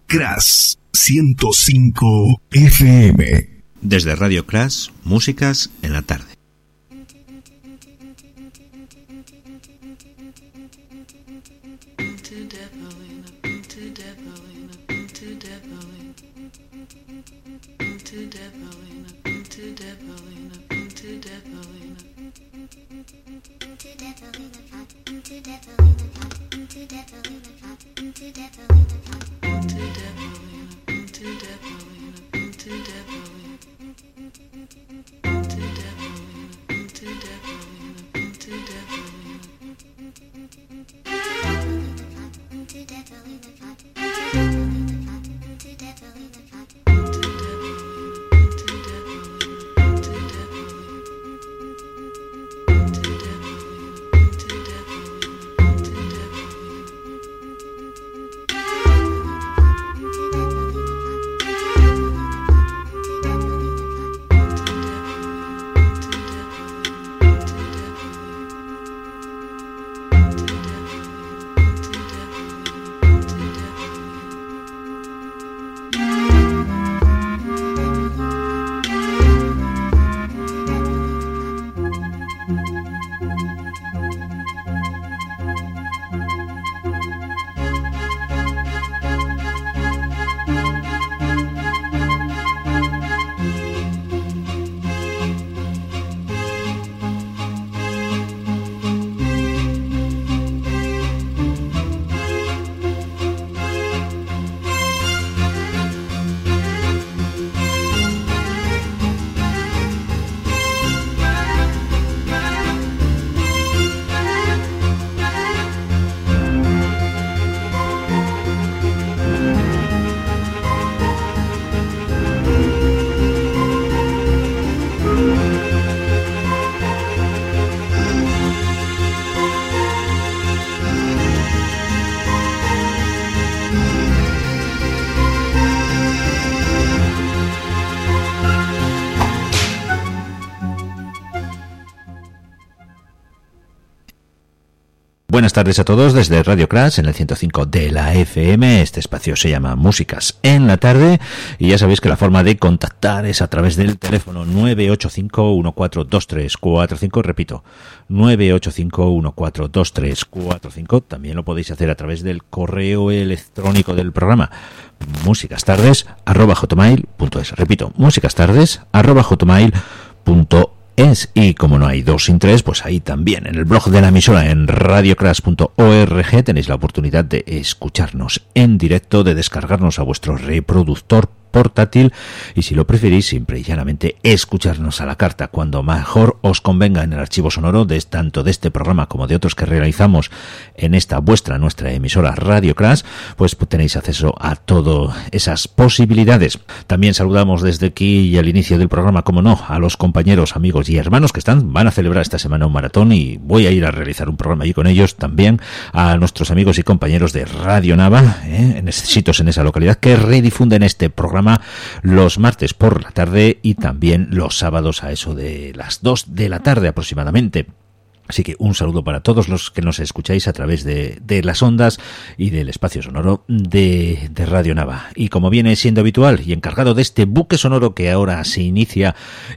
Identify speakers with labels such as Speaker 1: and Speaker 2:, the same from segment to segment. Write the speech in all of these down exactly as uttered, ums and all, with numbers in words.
Speaker 1: Crash ciento cinco F M.
Speaker 2: Desde Radio Crash, músicas en la tarde. Buenas tardes a todos desde Radio Crash en el ciento cinco de la F M. Este espacio se llama Músicas en la tarde y ya sabéis que la forma de contactar es a través del teléfono nueve ocho cinco uno cuatro dos tres cuatro cinco, repito, nueve ocho cinco uno cuatro dos tres cuatro cinco. También lo podéis hacer a través del correo electrónico del programa musicastardes arroba hotmail punto es. Repito, musicastardes arroba hotmail punto es. Y como no hay dos sin tres, pues ahí también en el blog de la emisora en radiocrash punto org tenéis la oportunidad de escucharnos en directo, de descargarnos a vuestro reproductor portátil y, si lo preferís, simple y llanamente escucharnos a la carta cuando mejor os convenga en el archivo sonoro de tanto de este programa como de otros que realizamos en esta vuestra, nuestra emisora Radio Crash. Pues tenéis acceso a todas esas posibilidades. También saludamos desde aquí y al inicio del programa, como no, a los compañeros, amigos y hermanos que están, van a celebrar esta semana un maratón y voy a ir a realizar un programa allí con ellos. También a nuestros amigos y compañeros de Radio Nava, ¿eh? en sitios en esa localidad, que redifunden este programa los martes por la tarde y también los sábados a eso de las dos de la tarde aproximadamente. Así que un saludo para todos los que nos escucháis a través de, de las ondas y del espacio sonoro de, de Radio Nava. Y como viene siendo habitual y encargado de este buque sonoro que ahora se inicia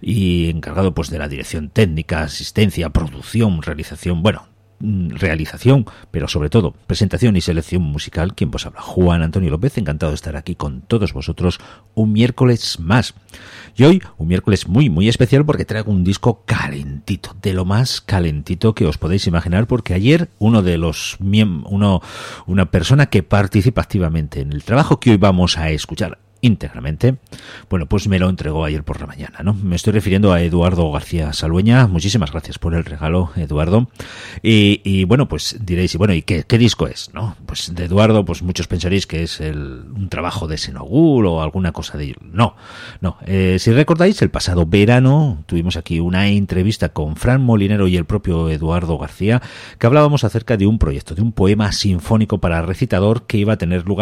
Speaker 2: y encargado pues de la dirección técnica, asistencia, producción, realización, bueno, realización, pero sobre todo presentación y selección musical, quien vos habla, Juan Antonio López, encantado de estar aquí con todos vosotros un miércoles más. Y hoy un miércoles muy muy especial porque traigo un disco calentito, de lo más calentito que os podéis imaginar, porque ayer uno de los uno una persona que participa activamente en el trabajo que hoy vamos a escuchar íntegramente, bueno, pues me lo entregó ayer por la mañana, ¿no? Me estoy refiriendo a Eduardo García Salueña. Muchísimas gracias por el regalo, Eduardo. Y, y bueno, pues diréis, y bueno, ¿y qué, qué disco es, no? Pues de Eduardo, pues muchos pensaréis que es el, un trabajo de Senogur o alguna cosa de ello. No, no. Eh, si recordáis, el pasado verano tuvimos aquí una entrevista con Fran Molinero y el propio Eduardo García, que hablábamos acerca de un proyecto, de un poema sinfónico para recitador que iba a tener lugar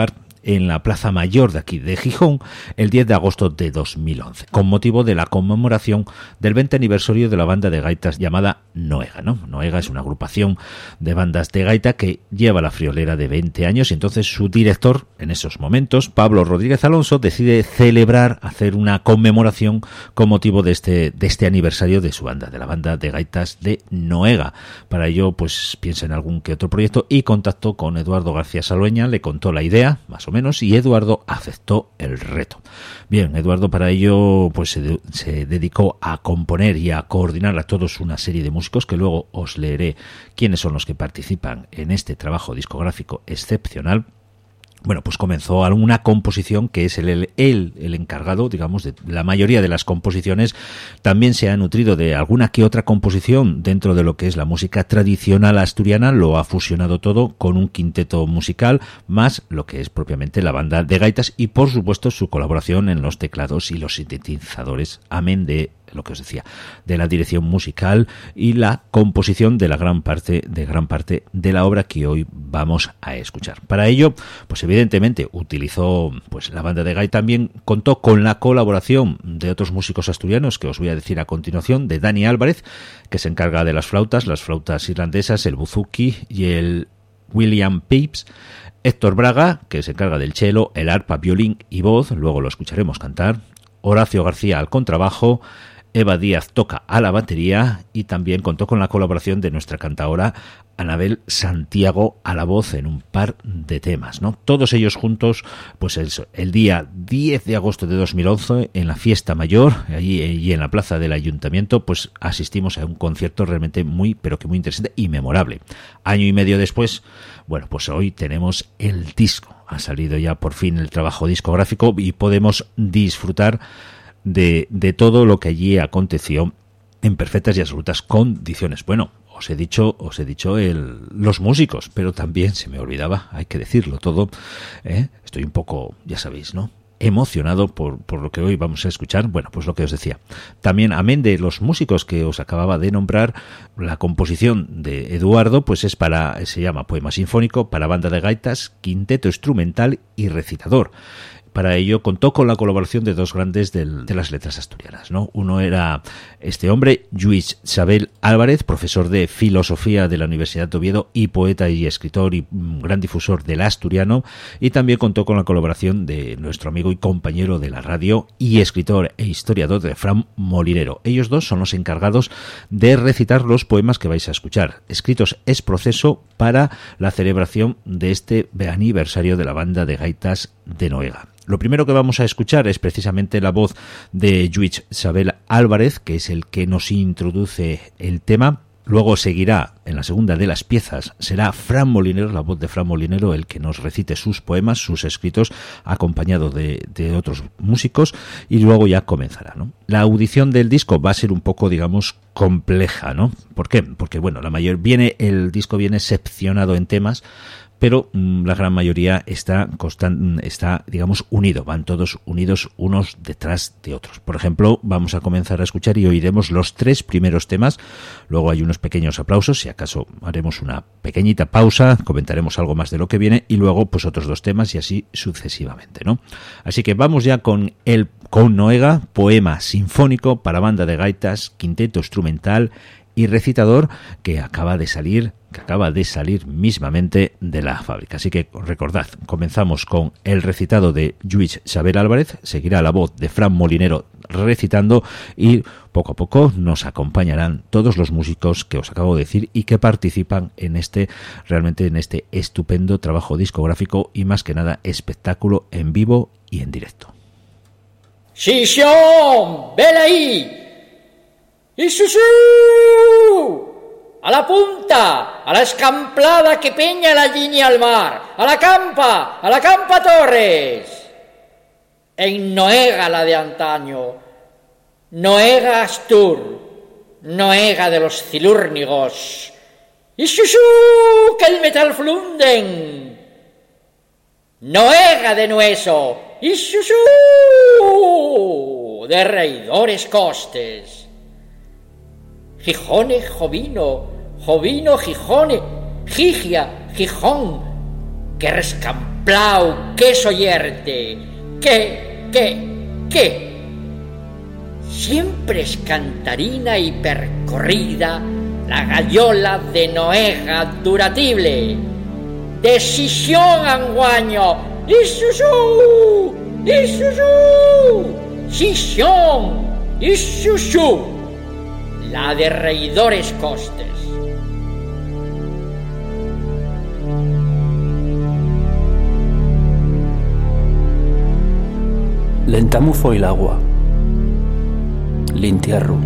Speaker 2: en la Plaza Mayor de aquí de Gijón el diez de agosto de dos mil once, con motivo de la conmemoración del veinte aniversario de la banda de gaitas llamada Noega, ¿no? Noega es una agrupación de bandas de gaita que lleva la friolera de veinte años, y entonces su director en esos momentos, Pablo Rodríguez Alonso, decide celebrar, hacer una conmemoración con motivo de este, de este aniversario de su banda, de la banda de gaitas de Noega. Para ello, pues piensa en algún que otro proyecto y contactó con Eduardo García Saldueña, le contó la idea, más o menos, y Eduardo aceptó el reto. Bien, Eduardo para ello pues se, de, se dedicó a componer y a coordinar a todos una serie de músicos, que luego os leeré quiénes son los que participan en este trabajo discográfico excepcional. Bueno, pues comenzó una composición que es el, el, el, el encargado, digamos, de la mayoría de las composiciones. También se ha nutrido de alguna que otra composición dentro de lo que es la música tradicional asturiana, lo ha fusionado todo con un quinteto musical, más lo que es propiamente la banda de gaitas y, por supuesto, su colaboración en los teclados y los sintetizadores, amén de lo que os decía, de la dirección musical y la composición de la gran parte de gran parte de la obra que hoy vamos a escuchar. Para ello, pues evidentemente utilizó pues la banda de gaita, también contó con la colaboración de otros músicos asturianos que os voy a decir a continuación, de Dani Álvarez, que se encarga de las flautas, las flautas irlandesas, el buzuki y el William Pepys, Héctor Braga, que se encarga del cello, el arpa, violín y voz, luego lo escucharemos cantar, Horacio García al contrabajo, Eva Díaz toca a la batería y también contó con la colaboración de nuestra cantaora Anabel Santiago a la voz en un par de temas, ¿no? Todos ellos juntos, pues el, el día diez de agosto de dos mil once, en la fiesta mayor, allí y en la plaza del ayuntamiento, pues asistimos a un concierto realmente muy, pero que muy interesante y memorable. Año y medio después, bueno, pues hoy tenemos el disco. Ha salido ya por fin el trabajo discográfico y podemos disfrutar de, de todo lo que allí aconteció en perfectas y absolutas condiciones. Bueno, os he dicho, os he dicho el, los músicos, pero también se me olvidaba, hay que decirlo todo, ¿eh? Estoy un poco, ya sabéis, ¿no?, emocionado por, por lo que hoy vamos a escuchar. Bueno, pues lo que os decía. También, amén de los músicos que os acababa de nombrar, la composición de Eduardo, pues es para, se llama Poema Sinfónico para banda de gaitas, quinteto instrumental y recitador. Para ello contó con la colaboración de dos grandes del, de las letras asturianas, ¿no? Uno era este hombre, Lluís Sabel Álvarez, profesor de filosofía de la Universidad de Oviedo y poeta y escritor y gran difusor del asturiano, y también contó con la colaboración de nuestro amigo y compañero de la radio y escritor e historiador de Fran Molinero. Ellos dos son los encargados de recitar los poemas que vais a escuchar, escritos ex proceso para la celebración de este aniversario de la banda de gaitas de Noega. Lo primero que vamos a escuchar es precisamente la voz de Lluís Sabel Álvarez, que es el que nos introduce el tema. Luego seguirá, en la segunda de las piezas, será Fran Molinero, la voz de Fran Molinero, el que nos recite sus poemas, sus escritos, acompañado de, de otros músicos, y luego ya comenzará, ¿no? La audición del disco va a ser un poco, digamos, compleja, ¿no? ¿Por qué? Porque, bueno, la mayor viene, el disco viene seccionado en temas, pero mmm, la gran mayoría está, constant, está, digamos, unido, van todos unidos unos detrás de otros. Por ejemplo, vamos a comenzar a escuchar y oiremos los tres primeros temas, luego hay unos pequeños aplausos, si acaso haremos una pequeñita pausa, comentaremos algo más de lo que viene y luego pues otros dos temas y así sucesivamente, ¿no? Así que vamos ya con el con Noega, poema sinfónico para banda de gaitas, quinteto instrumental y recitador, que acaba de salir, que acaba de salir mismamente de la fábrica. Así que recordad, comenzamos con el recitado de Lluís Sabel Álvarez, seguirá la voz de Fran Molinero recitando y poco a poco nos acompañarán todos los músicos que os acabo de decir y que participan en este, realmente en este estupendo trabajo discográfico y más que nada espectáculo en vivo y en directo.
Speaker 3: ¡Chichón! ¡Ven ahí! ¡Y susú! ¡A la punta! ¡A la escamplada que peña la línea al mar! ¡A la campa! ¡A la campa Torres! En Noega la de antaño, Noega Astur, Noega de los Cilúrnigos, ¡y susú! ¡Que el metal flunden! Noega de Nueso, ¡y susú! De reidores costes. Gijone, Jovino, Jovino, Gijone, Gigia, Gijón, que rescamplau, que soyerte, que, que, que. Siempre es cantarina y percorrida la gallola de Noega duratible. Decisión anguaño, Isusu, Isusu, Sisión, Isusu, la de reidores costes.
Speaker 4: Lentamu foi el agua, l'intierro.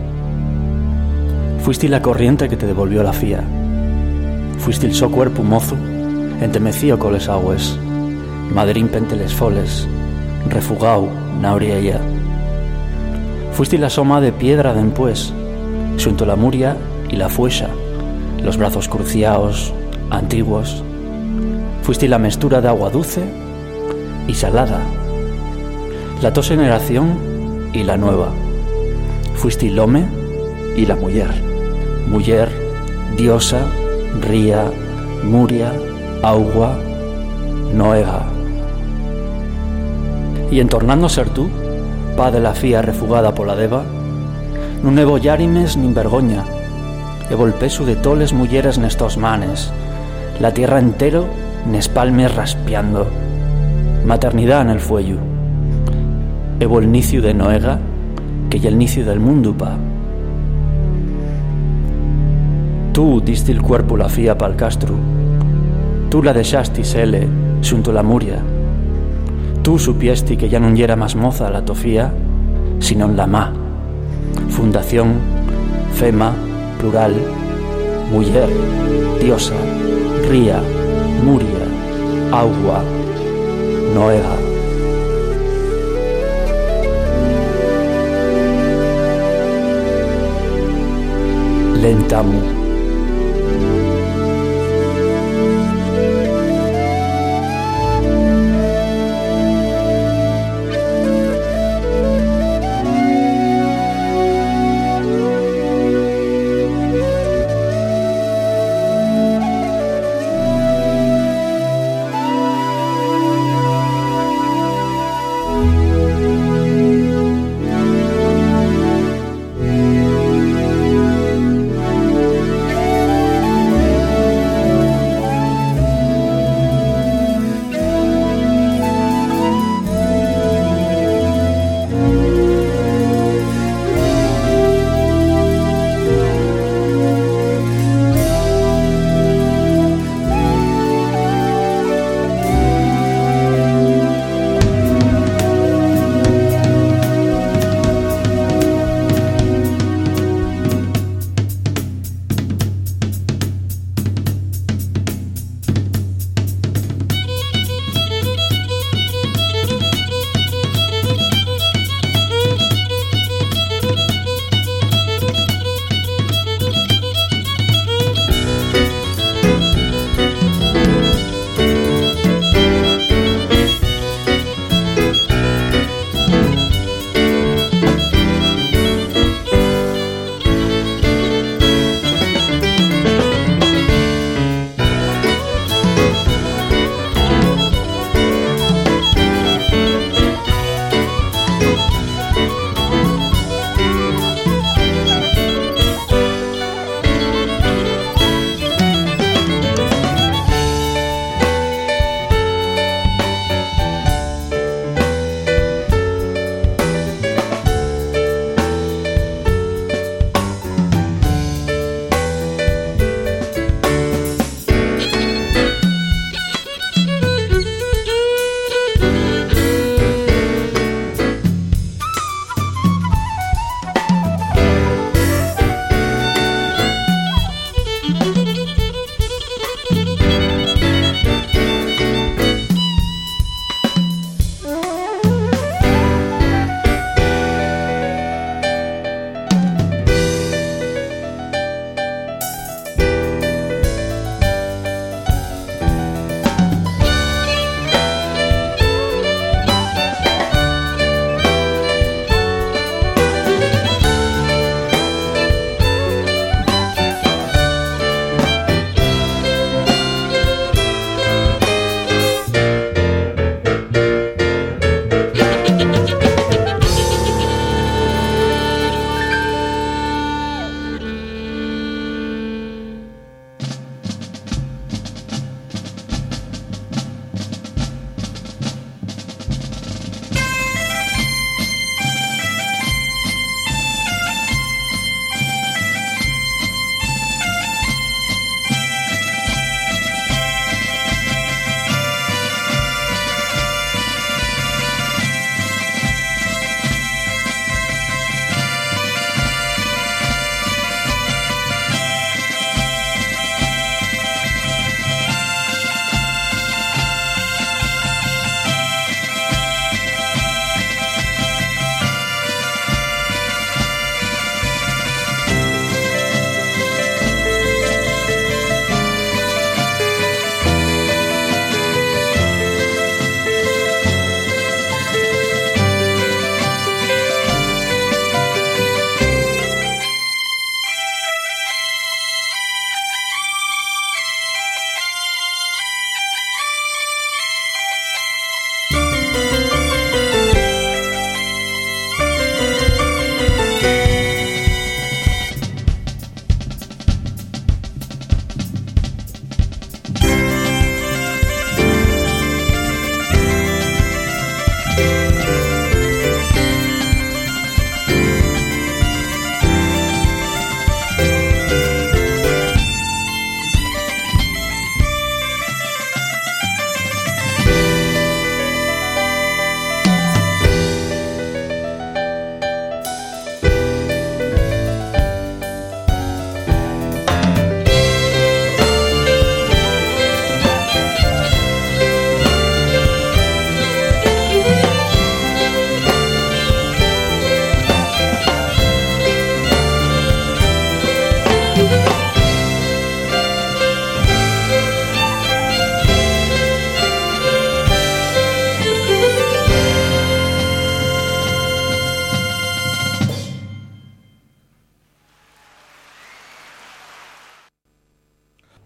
Speaker 4: Fuiste la corriente que te devolvió la fía. Fuiste el so cuerpo mozo, entemecío coles aguas, madrín pente les foles, refugao na oriella. Fuiste la soma de piedra dempués, xunto la muria y la fuesa, los brazos cruciaos, antiguos. Fuiste la mestura de agua dulce y salada, la tos generación y la nueva. Fuiste el home y la mujer, mujer, diosa, ría, muria, agua, Noega. Y en tornando a ser tú, pa de la fía refugada por la deva, nun evo llarimes nin vergoña, evo el peso de toles mulleres nestos manes, la tierra entero nes palmes raspiando, maternidad en el fuello, evo el nicio de Noega, que ya el nicio del mundo, pa. Tú diste el cuerpo la fía pa'l castro, tú la dejaste sele xunto la muria, tú supiesti que ya non yera más moza la tofía, sino en la má, fundación, fema, plural, mujer, diosa, ría, muria, agua, Noega. Lentamu.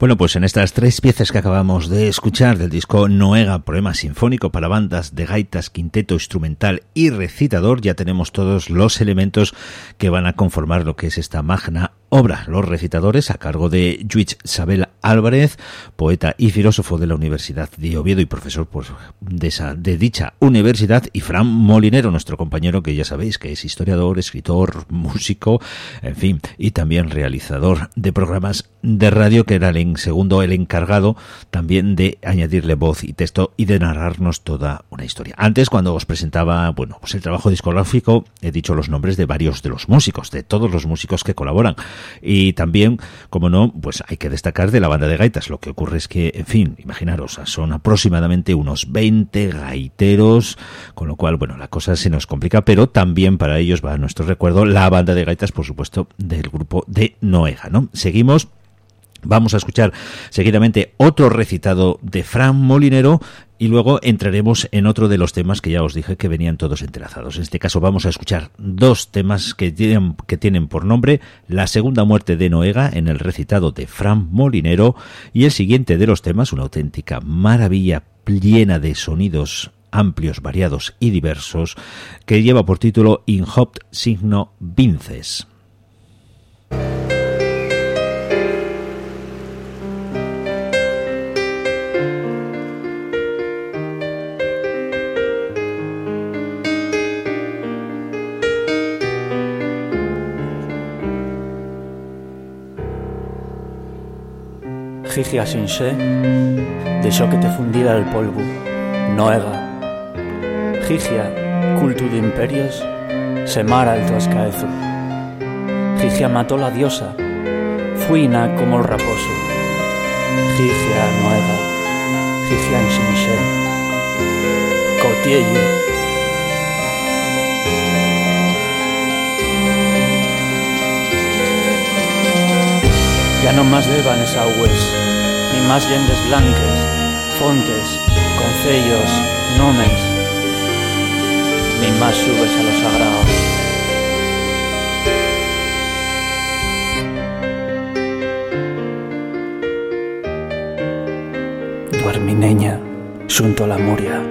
Speaker 2: Bueno, pues en estas tres piezas que acabamos de escuchar del disco Noega, poema sinfónico para bandas de gaitas, quinteto instrumental y recitador, ya tenemos todos los elementos que van a conformar lo que es esta magna obra. Los recitadores a cargo de Lluís Sabel Álvarez, poeta y filósofo de la Universidad de Oviedo y profesor pues, de, esa, de dicha universidad, y Fran Molinero, nuestro compañero, que ya sabéis que es historiador, escritor, músico, en fin, y también realizador de programas de radio, que era el segundo el encargado también de añadirle voz y texto y de narrarnos toda una historia. Antes, cuando os presentaba bueno pues el trabajo discográfico, he dicho los nombres de varios de los músicos, de todos los músicos que colaboran, y también, como no, pues hay que destacar de la banda de gaitas. Lo que ocurre es que, en fin, imaginaros, son aproximadamente unos veinte gaiteros, con lo cual, bueno, la cosa se nos complica, pero también para ellos va a nuestro recuerdo la banda de gaitas, por supuesto, del grupo de Noega, ¿no? Seguimos. Vamos a escuchar seguidamente otro recitado de Fran Molinero y luego entraremos en otro de los temas que ya os dije que venían todos entrelazados. En este caso vamos a escuchar dos temas que tienen, que tienen por nombre La segunda muerte de Noega, en el recitado de Fran Molinero, y el siguiente de los temas, una auténtica maravilla llena de sonidos amplios, variados y diversos, que lleva por título In hoc signo vinces.
Speaker 4: Gigia sin sé, dejó que te fundiera el polvo, Noega. Gigia, culto de imperios, se mara el trascaezo. Gigia mató la diosa, fuina como el raposo. Gigia, Noega, Gigia sin sé, cotiello. Ya no más devanes agues, ni más llendes blanques, fontes, concellos, nomes, ni más subes a lo sagrado. Duermi, neña, xunto a la muria.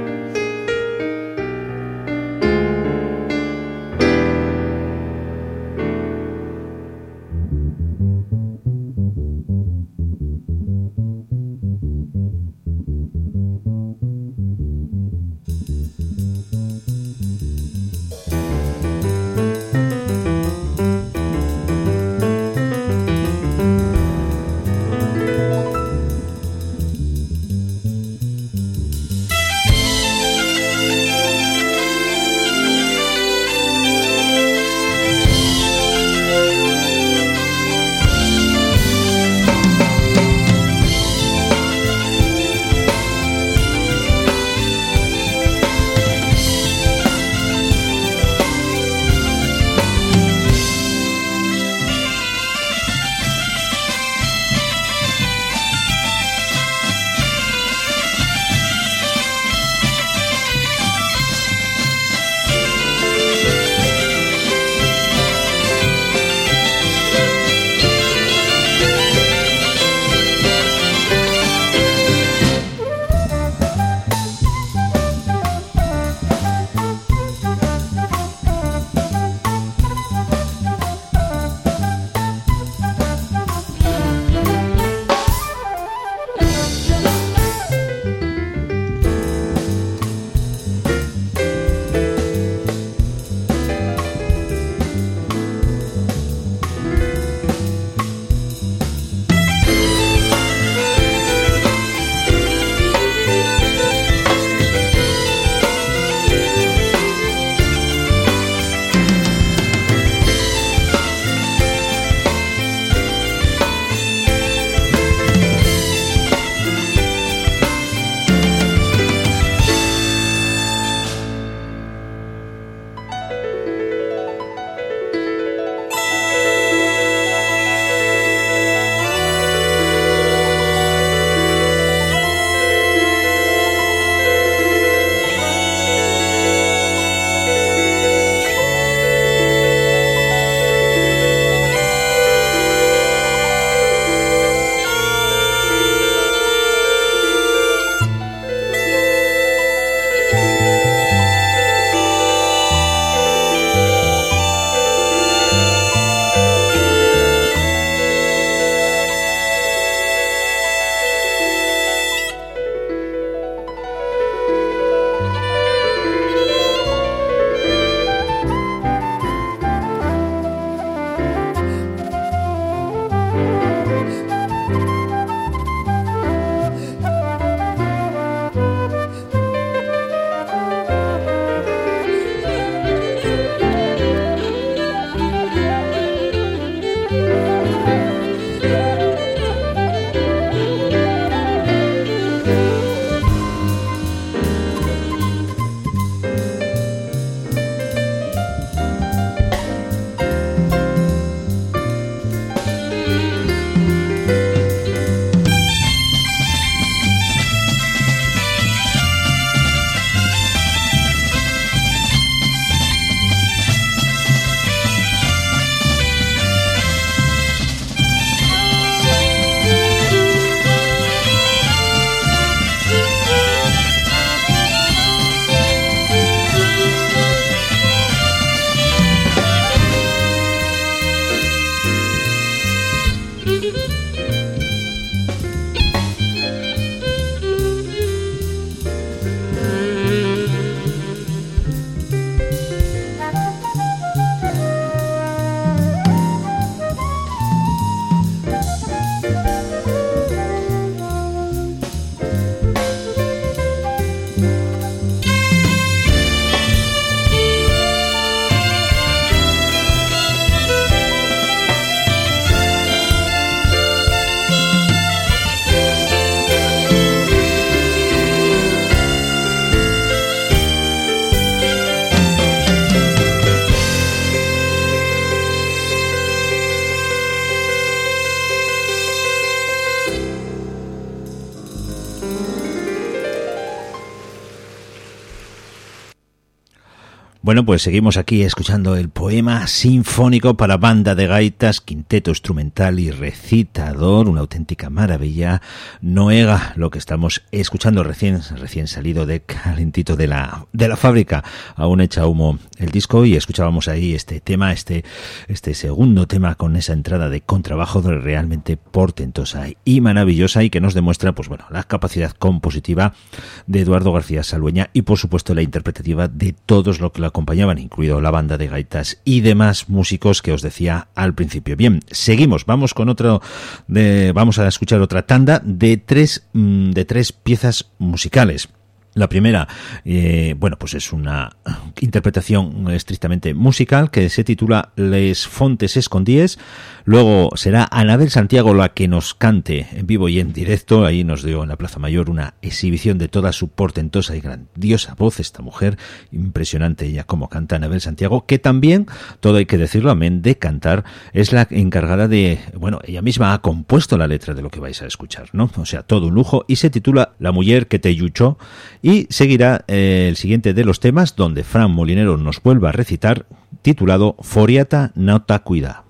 Speaker 2: Bueno, pues seguimos aquí escuchando el poema sinfónico para banda de gaitas, quinteto instrumental y recitador, una auténtica maravilla. Noega, lo que estamos escuchando recién, recién salido de calentito de la, de la fábrica, aún echa humo el disco, y escuchábamos ahí este tema, este, este segundo tema con esa entrada de contrabajo realmente portentosa y maravillosa, y que nos demuestra, pues bueno, la capacidad compositiva de Eduardo García Saldueña y por supuesto la interpretativa de todos los que la acompañaban, incluido la banda de gaitas y demás músicos que os decía al principio. Bien, seguimos, vamos con otro de, vamos a escuchar otra tanda de tres de tres piezas musicales. La primera, eh, bueno, pues es una interpretación estrictamente musical que se titula Les Fontes Escondíes. Luego será Anabel Santiago la que nos cante en vivo y en directo. Ahí nos dio en la Plaza Mayor una exhibición de toda su portentosa y grandiosa voz, esta mujer, impresionante ella como canta Anabel Santiago, que también, todo hay que decirlo, amén de cantar, es la encargada de, bueno, ella misma ha compuesto la letra de lo que vais a escuchar, ¿no? O sea, todo un lujo, y se titula La muller que te yuchó. Y seguirá eh, el siguiente de los temas, donde Fran Molinero nos vuelva a recitar, titulado Foriata Nauta Cuida.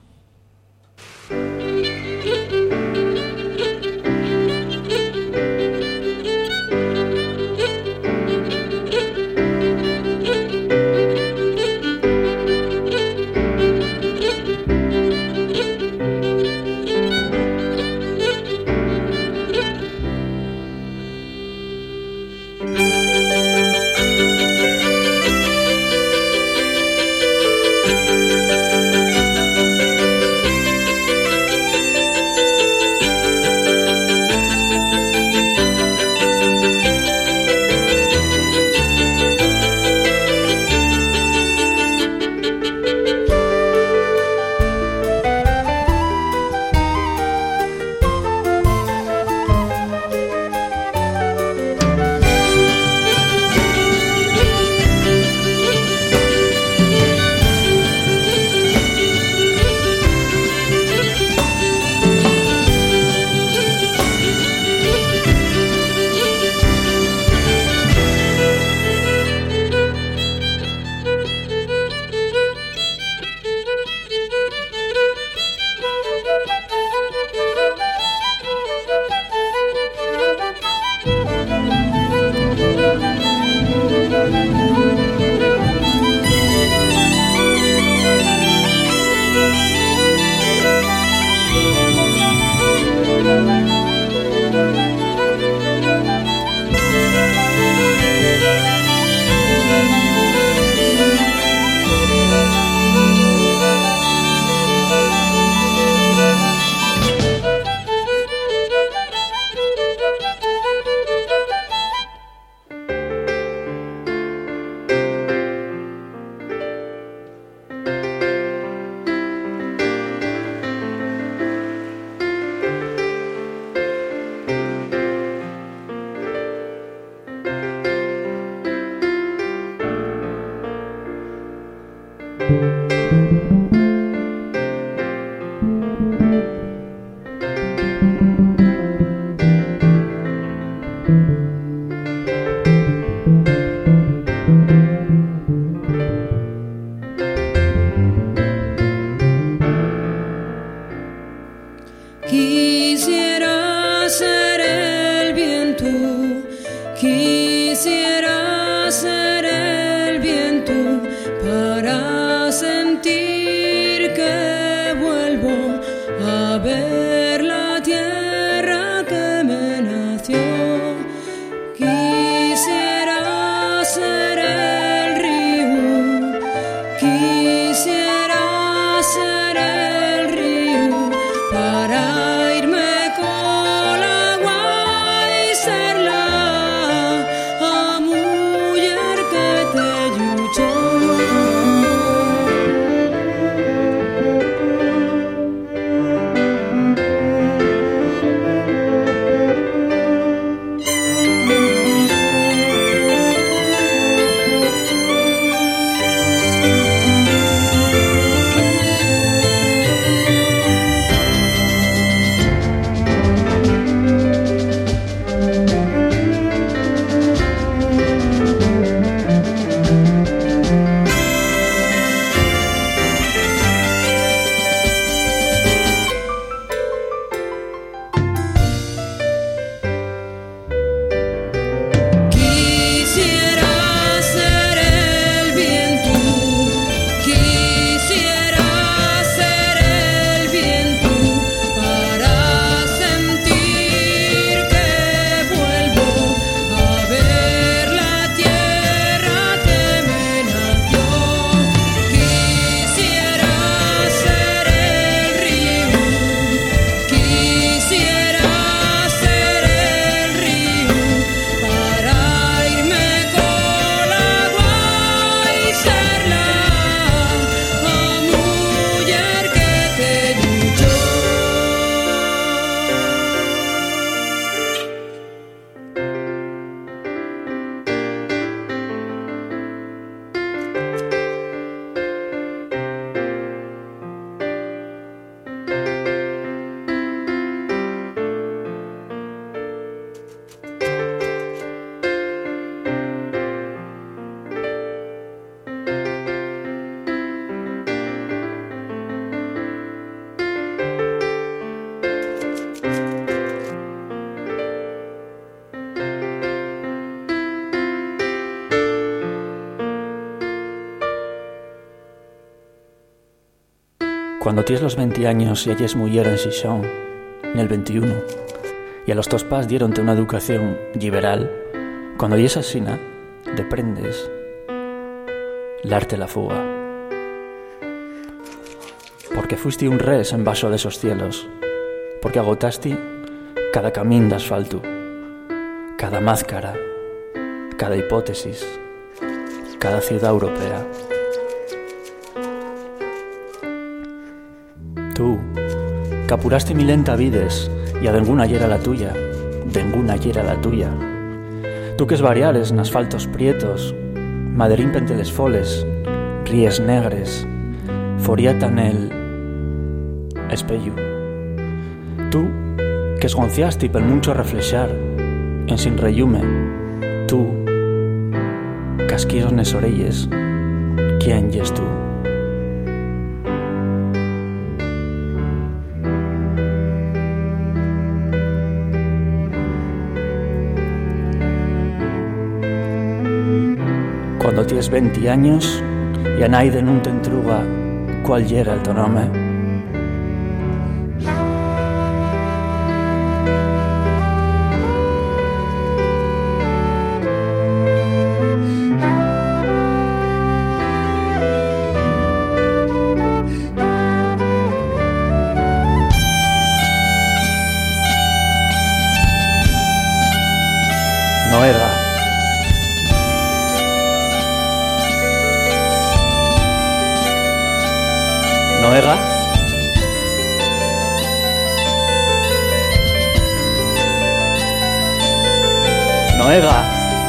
Speaker 5: Quisiera ser el viento, quisiera ser el viento para sentir que vuelvo a ver la tierra que me nació. Quisiera ser el río, quisiera ser el río para
Speaker 4: Cuando tienes los veinte años y halles muller en Xixón, en el veintiuno, y a los tos pas dieronte una educación liberal, cuando y esa sina, deprendes l'arte la fuga. Porque fuiste un res en vaso de esos cielos, porque agotaste cada camín de asfalto, cada máscara, cada hipótesis, cada ciudad europea. Tú, que apuraste milenta vides y a denguna yera la tuya, denguna yera la tuya. Tú que es variares en asfaltos prietos, maderín pente les foles, ries negres, foriatan el espello. Tú que esgonciaste pel mucho reflexar en sin reyume. Tú casquillos nes orelles, ¿quién yes tú? Cuando tienes veinte años y a naide nun te entruga cuál yera el tu nome, no era. Noega, Noega,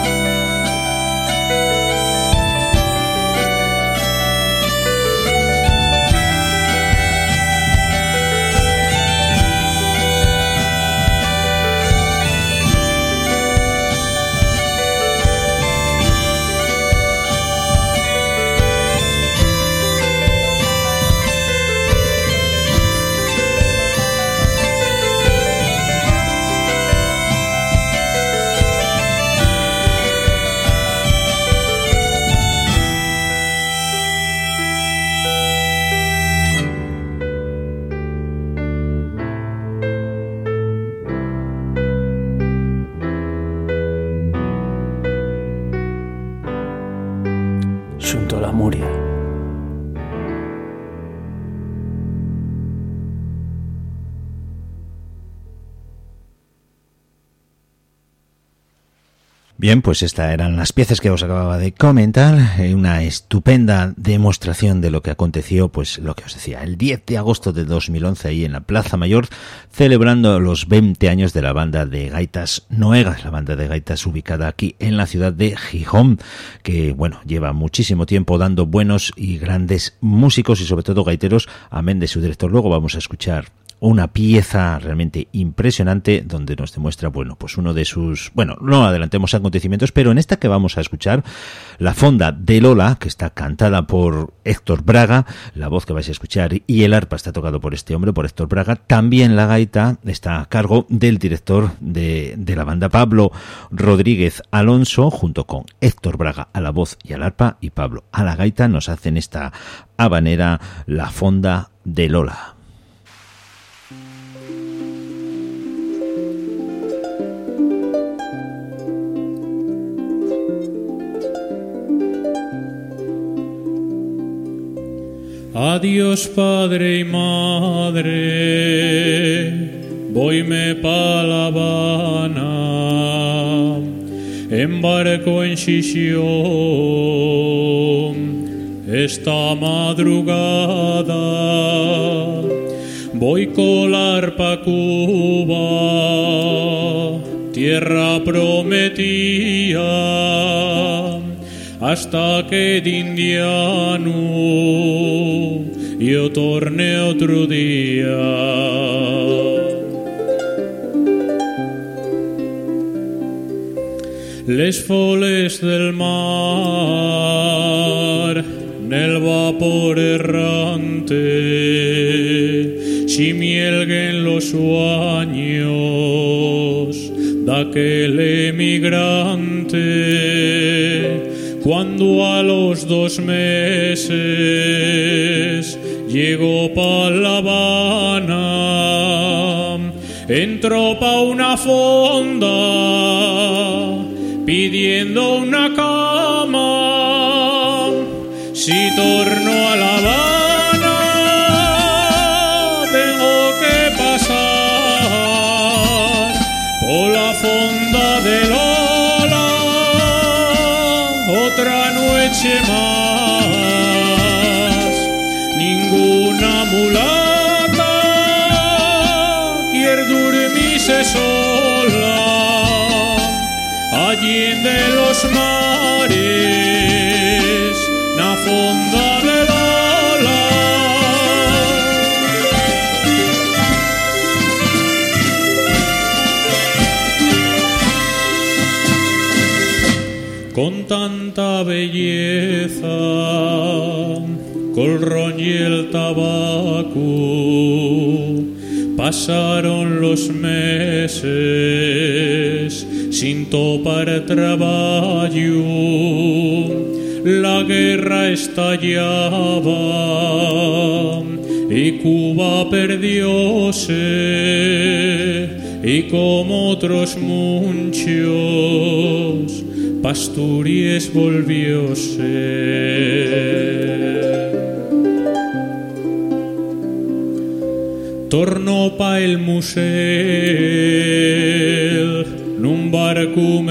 Speaker 4: xunto a la Muria.
Speaker 2: Bien, pues estas eran las piezas que os acababa de comentar, una estupenda demostración de lo que aconteció, pues lo que os decía, el diez de agosto de dos mil once ahí en la Plaza Mayor, celebrando los veinte años de la banda de gaitas Noega, la banda de gaitas ubicada aquí en la ciudad de Gijón, que bueno, lleva muchísimo tiempo dando buenos y grandes músicos y sobre todo gaiteros, amén de su director. Luego vamos a escuchar una pieza realmente impresionante donde nos demuestra, bueno, pues uno de sus, bueno, no adelantemos acontecimientos, pero en esta que vamos a escuchar, la fonda de Lola, que está cantada por Héctor Braga, la voz que vais a escuchar, y el arpa está tocado por este hombre, por Héctor Braga, también la gaita está a cargo del director de, de la banda, Pablo Rodríguez Alonso, junto con Héctor Braga a la voz y al arpa, y Pablo a la gaita, nos hacen esta habanera, la fonda de Lola.
Speaker 6: Adiós padre y madre, voyme pa La Habana, embarco en Xixón esta madrugada, voy colar pa Cuba, tierra prometida, hasta que d'indiano yo torne otro día. Les foles del mar, nel vapor errante, si mielguen los sueños d'aquel emigrante, cuando a los dos meses llegó pa' La Habana, entró pa' una fonda, pidiendo una cama. Si torno a La Habana, tengo que pasar por la fonda de Lola, otra noche más. Ninguna mulata quiere dormirse sola allí de los mares, na fonda de Lola. Con tanta belleza, col ron y el tabaco, pasaron los meses sin topar trabajo. La guerra estallaba y Cuba perdióse, y como otros muchos, Pasturies volvióse. Tornó pa el museo nun barco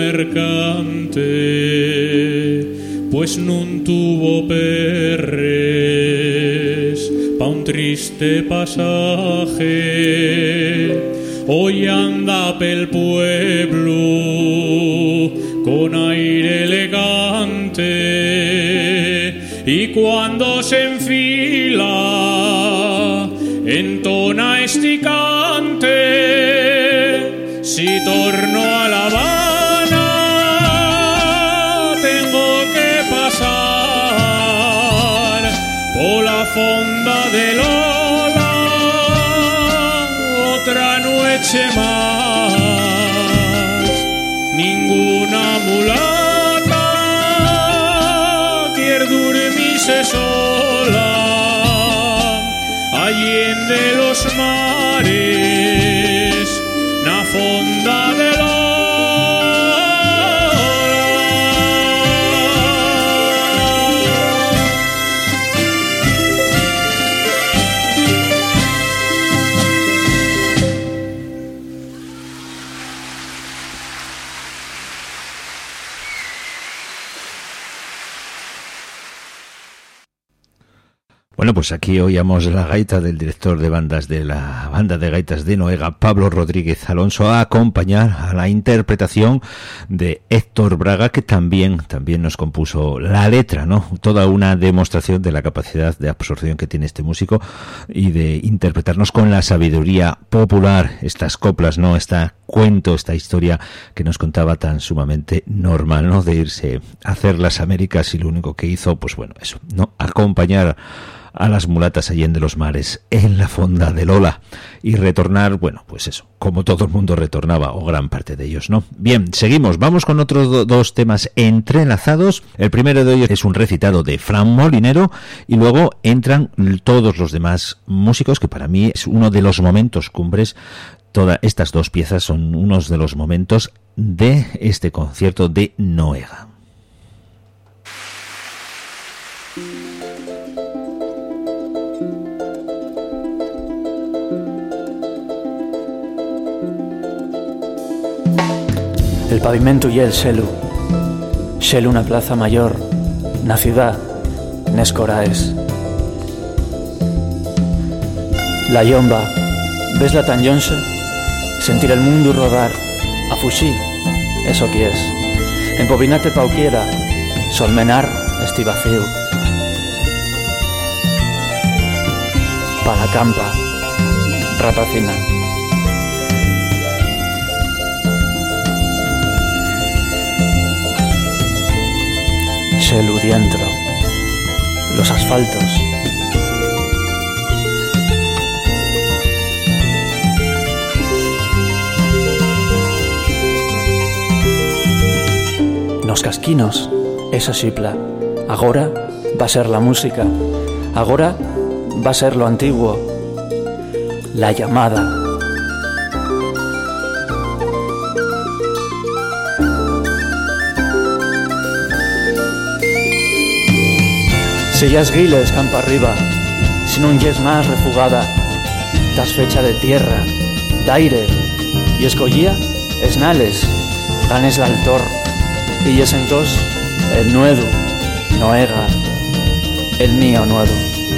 Speaker 6: mercante, pues nun tuvo perres pa un triste pasaje. Hoy anda pel pueblo con aire elegante, y cuando se enfila entona este cante. Si torno a La Habana, tengo que pasar por la fonda de Lola, otra noche más. Ninguna mulata quiere dormirse sola allí de los mares, na fonda de Lola.
Speaker 2: Bueno, pues aquí oíamos la gaita del director de bandas de la banda de gaitas de Noega, Pablo Rodríguez Alonso, a acompañar a la interpretación de Héctor Braga, que también, también nos compuso la letra, ¿no? Toda una demostración de la capacidad de absorción que tiene este músico y de interpretarnos con la sabiduría popular estas coplas, ¿no? Esta cuento, esta historia que nos contaba tan sumamente normal, ¿no? De irse a hacer las Américas, y lo único que hizo, pues bueno, eso, ¿no? Acompañar a las mulatas allí de los mares en la fonda de Lola y retornar, bueno, pues eso, como todo el mundo retornaba, o gran parte de ellos, ¿no? Bien, seguimos, vamos con otros do- dos temas entrelazados. El primero de ellos es un recitado de Fran Molinero, y luego entran todos los demás músicos, que para mí es uno de los momentos cumbres. Todas estas dos piezas son unos de los momentos de este concierto de Noega.
Speaker 4: El pavimento y el xelu, xelu una plaza mayor, na ciudad, nes Coraes. La yomba, vesla tan yonse, sentir el mundo rodar, a fuxí, eso que es. Empobinate pauquiera, solmenar esti vacío. Pa la campa, rapacina. Xelu dientro, los asfaltos. Nos casquinos, esa xipla. Agora va a ser la música. Agora va a ser lo antiguo, la llamada. Si ya es guiles campo arriba, si no yes más refugada, tas fecha de tierra, d'aire, y escollía esnales, ganes l'altor, y yes entos el nuedo, noega, el mío nuevo.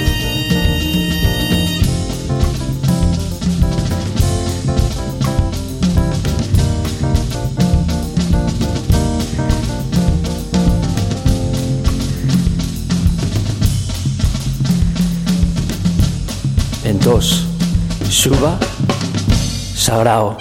Speaker 4: Entos, suba, sagrao.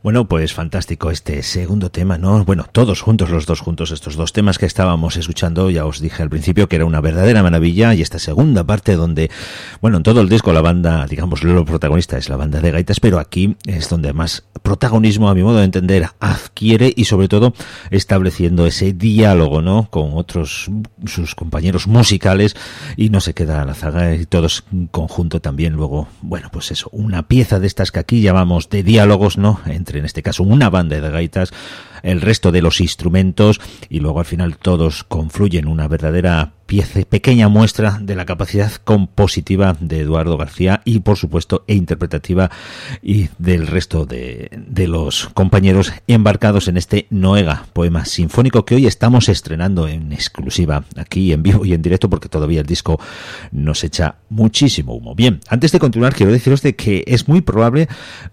Speaker 2: Bueno, pues fantástico este segundo tema, ¿no? Bueno, todos juntos, los dos juntos, estos dos temas que estábamos escuchando, ya os dije al principio que era una verdadera maravilla, y esta segunda parte donde, bueno, en todo el disco la banda, digamos, lo protagonista es la banda de gaitas, pero aquí es donde más protagonismo, a mi modo de entender, adquiere, y sobre todo estableciendo ese diálogo, ¿no?, con otros, sus compañeros musicales, y no se queda la zaga, y todos en conjunto también luego, bueno, pues eso, una pieza de estas que aquí llamamos de diálogos, ¿no?, entre, en este caso, una banda de gaitas, el resto de los instrumentos, y luego al final todos confluyen, una verdadera pieza, pequeña muestra de la capacidad compositiva de Eduardo García y, por supuesto, e interpretativa y del resto de, de los compañeros embarcados en este Noega, poema sinfónico que hoy estamos estrenando en exclusiva aquí en vivo y en directo, porque todavía el disco nos echa muchísimo humo. Bien, antes de continuar quiero deciros de que es muy probable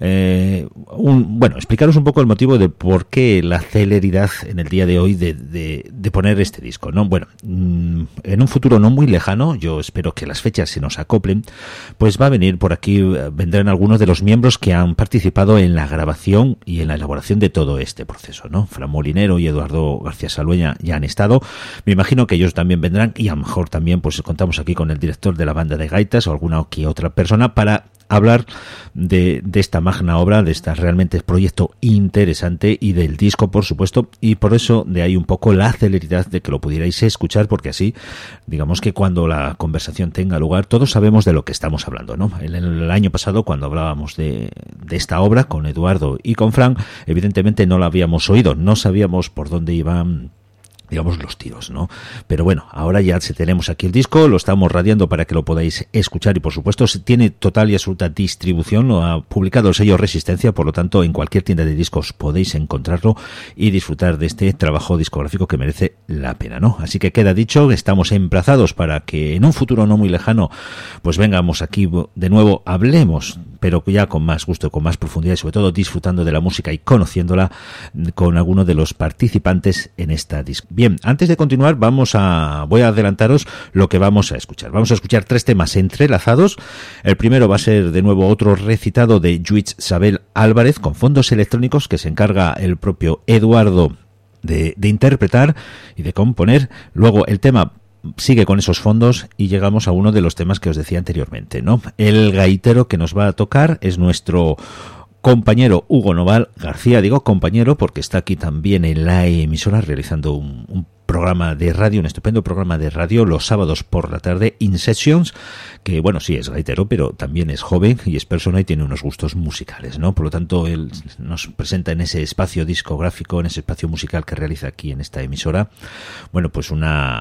Speaker 2: eh, un, bueno, explicaros un poco el motivo de por qué la celeridad en el día de hoy de, de, de poner este disco, ¿no? Bueno, mmm, en un futuro no muy lejano, yo espero que las fechas se nos acoplen, pues va a venir por aquí, vendrán algunos de los miembros que han participado en la grabación y en la elaboración de todo este proceso, ¿no? Fran Molinero y Eduardo García Salueña ya han estado, me imagino que ellos también vendrán, y a lo mejor también pues contamos aquí con el director de la banda de gaitas o alguna que otra persona para hablar de, de esta magna obra, de este realmente proyecto interesante, y del disco, por supuesto, y por eso de ahí un poco la celeridad de que lo pudierais escuchar, porque así, digamos que cuando la conversación tenga lugar, todos sabemos de lo que estamos hablando, ¿no? El, el año pasado, cuando hablábamos de, de esta obra con Eduardo y con Fran, evidentemente no la habíamos oído, no sabíamos por dónde iban, digamos, los tiros, ¿no? Pero bueno, ahora ya tenemos aquí el disco, lo estamos radiando para que lo podáis escuchar, y por supuesto tiene total y absoluta distribución, lo ha publicado el sello Resistencia, por lo tanto en cualquier tienda de discos podéis encontrarlo y disfrutar de este trabajo discográfico que merece la pena, ¿no? Así que queda dicho, estamos emplazados para que en un futuro no muy lejano pues vengamos aquí de nuevo, hablemos, pero ya con más gusto, con más profundidad, y sobre todo disfrutando de la música y conociéndola con alguno de los participantes en esta disco. Bien, antes de continuar vamos a voy a adelantaros lo que vamos a escuchar. Vamos a escuchar tres temas entrelazados. El primero va a ser de nuevo otro recitado de Lluís Sabel Álvarez con fondos electrónicos que se encarga el propio Eduardo de, de interpretar y de componer. Luego el tema sigue con esos fondos y llegamos a uno de los temas que os decía anteriormente, ¿no? El gaitero que nos va a tocar es nuestro compañero Hugo Noval García, digo compañero porque está aquí también en la emisora realizando un, un programa de radio, un estupendo programa de radio los sábados por la tarde, In Sessions, que bueno, sí es gaitero, pero también es joven y es persona y tiene unos gustos musicales, ¿no? Por lo tanto, él nos presenta en ese espacio discográfico, en ese espacio musical que realiza aquí en esta emisora, bueno, pues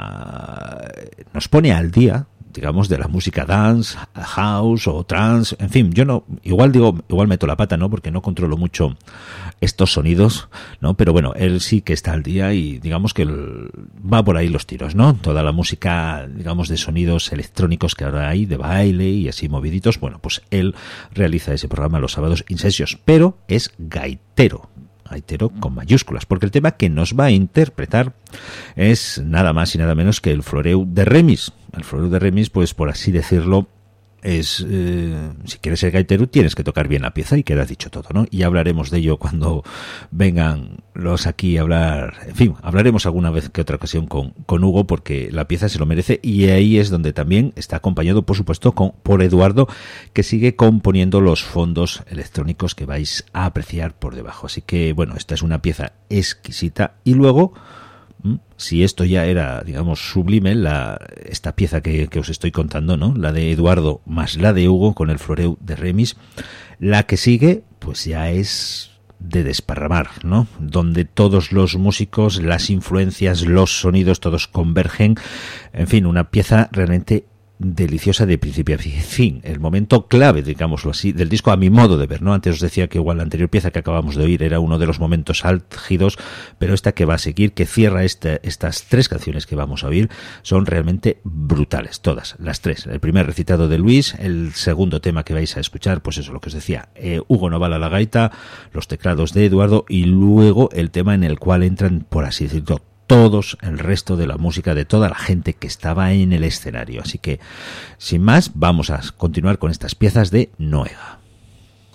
Speaker 2: una... nos pone al día, digamos, de la música dance, house o trance, en fin, yo no, igual digo, igual meto la pata, ¿no? Porque no controlo mucho estos sonidos, ¿no? Pero bueno, él sí que está al día y digamos que el, va por ahí los tiros, ¿no? Toda la música, digamos, de sonidos electrónicos que ahora hay, de baile y así moviditos, bueno, pues él realiza ese programa los sábados In Sessions, pero es gaitero. Gaitero con mayúsculas, porque el tema que nos va a interpretar es nada más y nada menos que el Floreu de Remis. El Floreu de Remis, pues por así decirlo, es, eh, si quieres ser gaitero tienes que tocar bien la pieza y queda dicho todo, ¿no? Y hablaremos de ello cuando vengan los aquí a hablar, en fin, hablaremos alguna vez que otra ocasión con, con Hugo, porque la pieza se lo merece, y ahí es donde también está acompañado, por supuesto, con, por Eduardo, que sigue componiendo los fondos electrónicos que vais a apreciar por debajo. Así que, bueno, esta es una pieza exquisita, y luego, si esto ya era, digamos, sublime, la, esta pieza que, que os estoy contando, ¿no? La de Eduardo más la de Hugo con el Floreu de Remis, la que sigue, pues ya es de desparramar, ¿no? Donde todos los músicos, las influencias, los sonidos, todos convergen. En fin, una pieza realmente deliciosa de principio a fin, el momento clave, digámoslo así, del disco a mi modo de ver, ¿no? Antes os decía que igual la anterior pieza que acabamos de oír era uno de los momentos álgidos, pero esta que va a seguir, que cierra este, estas tres canciones que vamos a oír, son realmente brutales, todas, las tres. El primer recitado de Luis, el segundo tema que vais a escuchar, pues eso, lo que os decía, eh, Hugo Noval a la gaita, los teclados de Eduardo, y luego el tema en el cual entran, por así decirlo, todos el resto de la música de toda la gente que estaba en el escenario. Así que, sin más, vamos a continuar con estas piezas de Noega.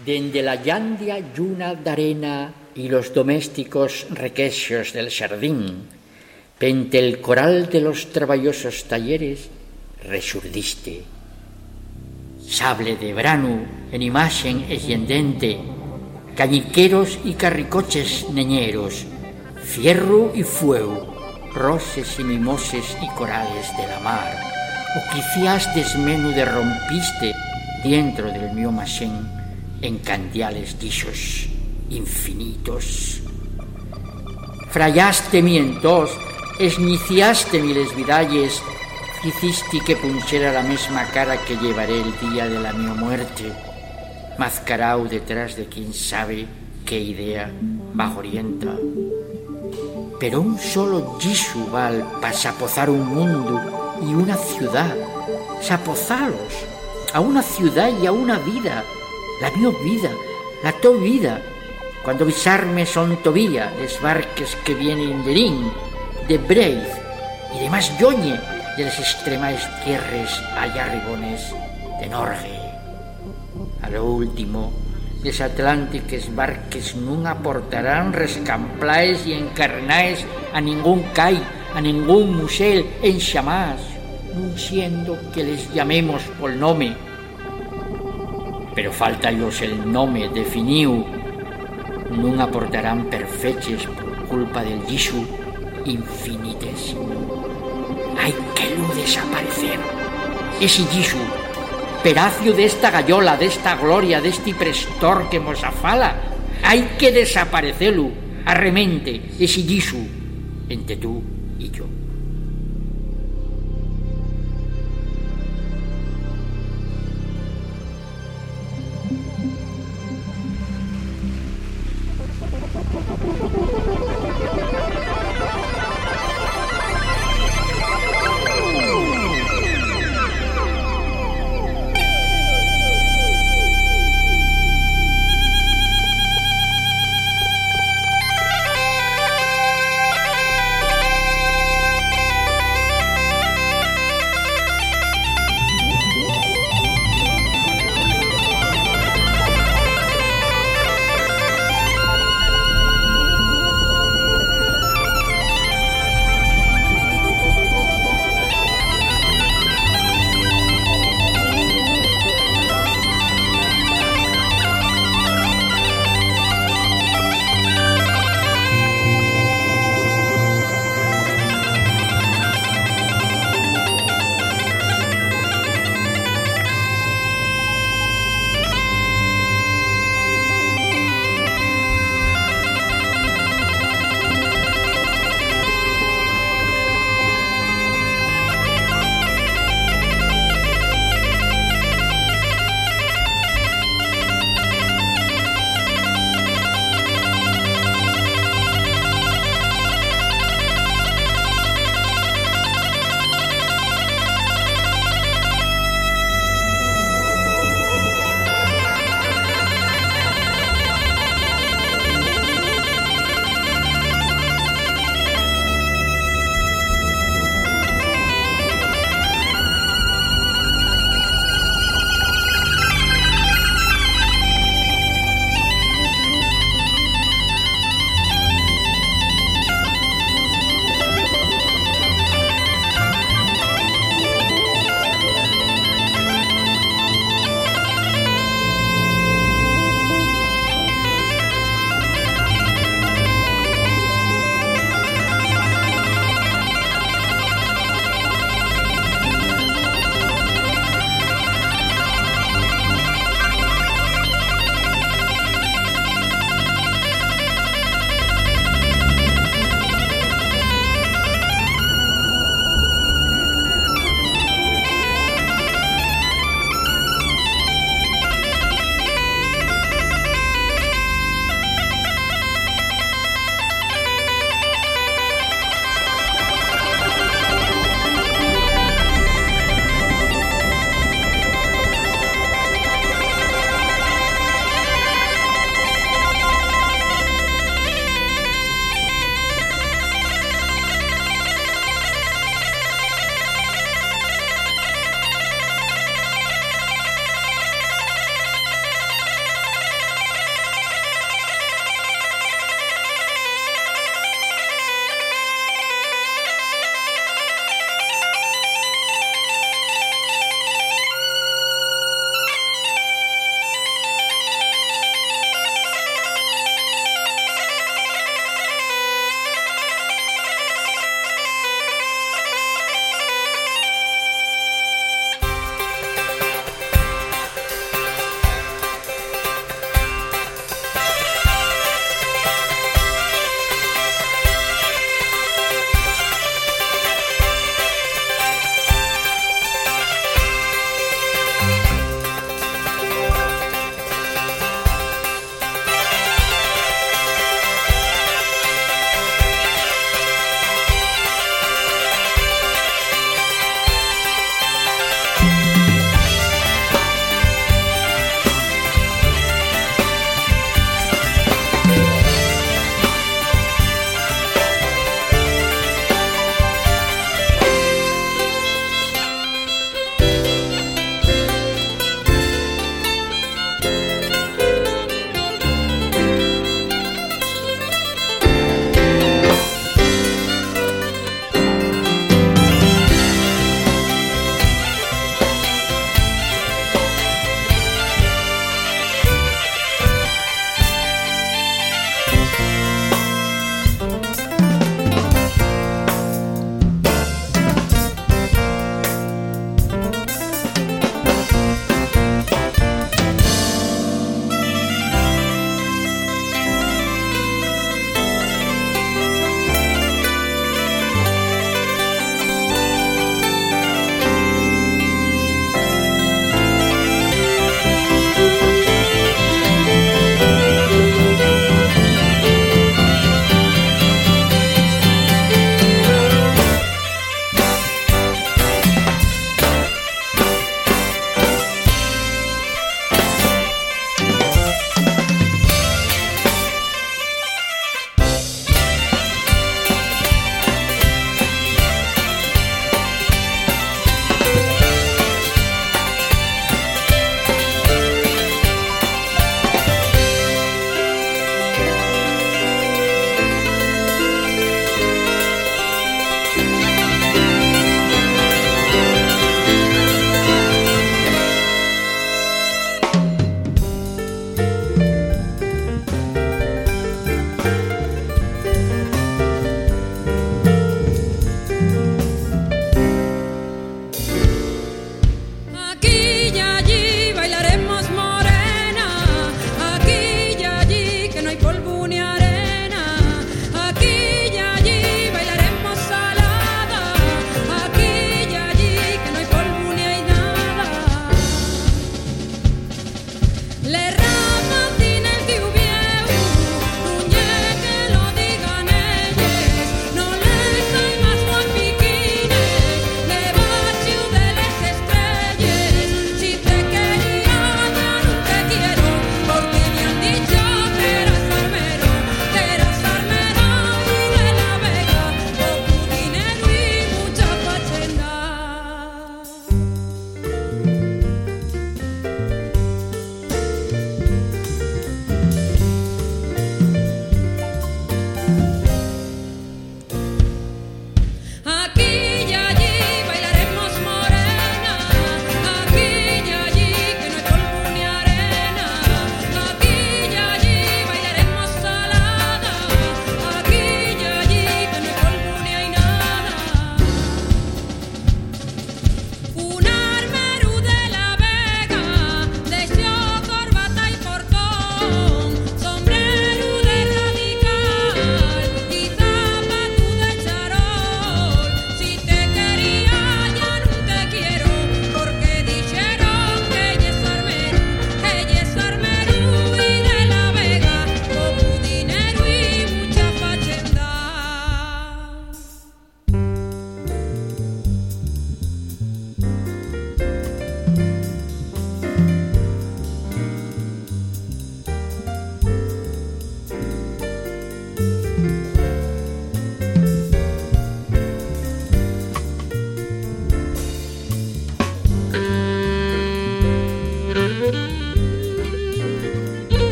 Speaker 3: Dende la llandia lluna d'arena y los domésticos requexos del xardín, pente el coral de los traballosos talleres, resurdiste. Sable de branu en imaxen escendente, cañiqueros y carricoches neñeros, fierro y fuego, roses y mimoses y corales de la mar, o quizás desmenu derrompiste dentro del mío maxén en candiales disos infinitos. Frayaste-mi entós, esniciaste-mi les vidalles, hiciste que punchera la mesma cara que llevaré el día de la mi muerte, mazcarao detrás de quién sabe qué idea bajo orienta. Pero un solo Gisu val para sapozar un mundo y una ciudad, sapozalos a una ciudad y a una vida, la mi vida, la to vida, cuando visarme son todavía les barques que vienen de Rin, de Breiz y de más yoñe de las extremas tierras allá ribones de Norge. A lo último, les atlántiques barques nun aportarán rescamplaes y encarnaes a ningún cai, a ningún musel en xamás, nun siendo que les llamemos por nome. Pero falta ellos el nome definiu, nun aportarán perfeches por culpa del Gisu infinitésimo. Hay que lu desaparecer. Ese Gisu, peracio de esta gallola, de esta gloria, de este prestor que mos afala, hay que desaparecerlo, arremente, ese Gisu, entre tú y yo.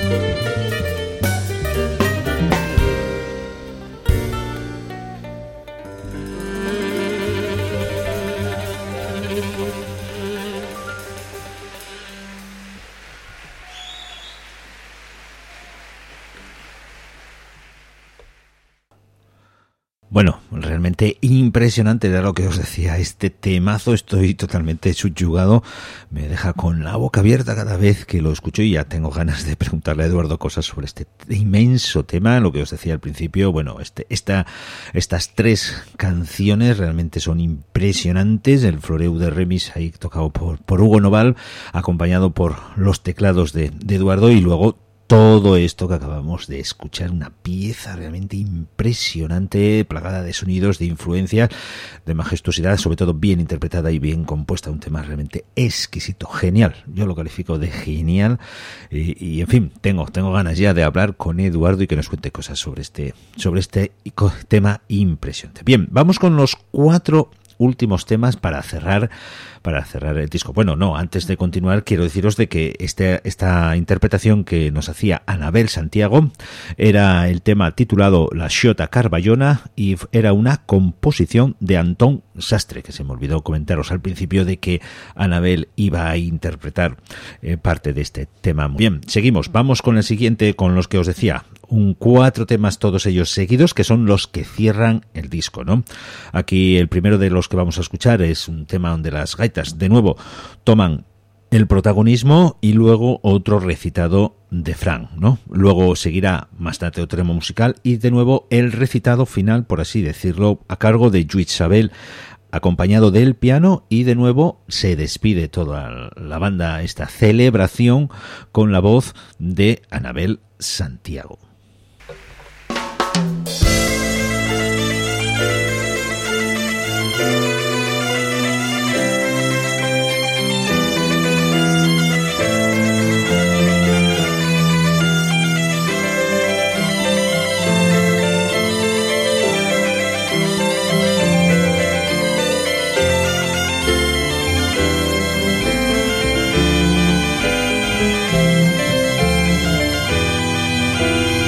Speaker 2: Bueno, realmente impresionante de lo que os decía. Este temazo, estoy totalmente subyugado. Me deja con la boca abierta cada vez que lo escucho y ya tengo ganas de preguntarle a Eduardo cosas sobre este inmenso tema. Lo que os decía al principio, bueno, este, esta, estas tres canciones realmente son impresionantes. El Floreu de Remis, ahí tocado por, por Hugo Noval, acompañado por los teclados de, de Eduardo, y luego todo esto que acabamos de escuchar, una pieza realmente impresionante, plagada de sonidos, de influencias, de majestuosidad, sobre todo bien interpretada y bien compuesta, un tema realmente exquisito, genial. Yo lo califico de genial y, y en fin, tengo tengo ganas ya de hablar con Eduardo y que nos cuente cosas sobre este sobre este tema impresionante. Bien, vamos con los cuatro últimos temas para cerrar para cerrar el disco. Bueno, no, antes de continuar quiero deciros de que este, esta interpretación que nos hacía Anabel Santiago era el tema titulado La Xota Carballona y era una composición de Antón Sastre, que se me olvidó comentaros al principio de que Anabel iba a interpretar eh, parte de este tema. Bien, seguimos, vamos con el siguiente, con los que os decía, un cuatro temas todos ellos seguidos que son los que cierran el disco, ¿no? Aquí el primero de los que vamos a escuchar es un tema donde las gaitas de nuevo toman el protagonismo y luego otro recitado de Fran, ¿no? Luego seguirá más tarde otro tema musical y de nuevo el recitado final, por así decirlo, a cargo de Lluís Sabel, acompañado del piano, y de nuevo se despide toda la banda, esta celebración, con la voz de Anabel Santiago.
Speaker 5: Thank you.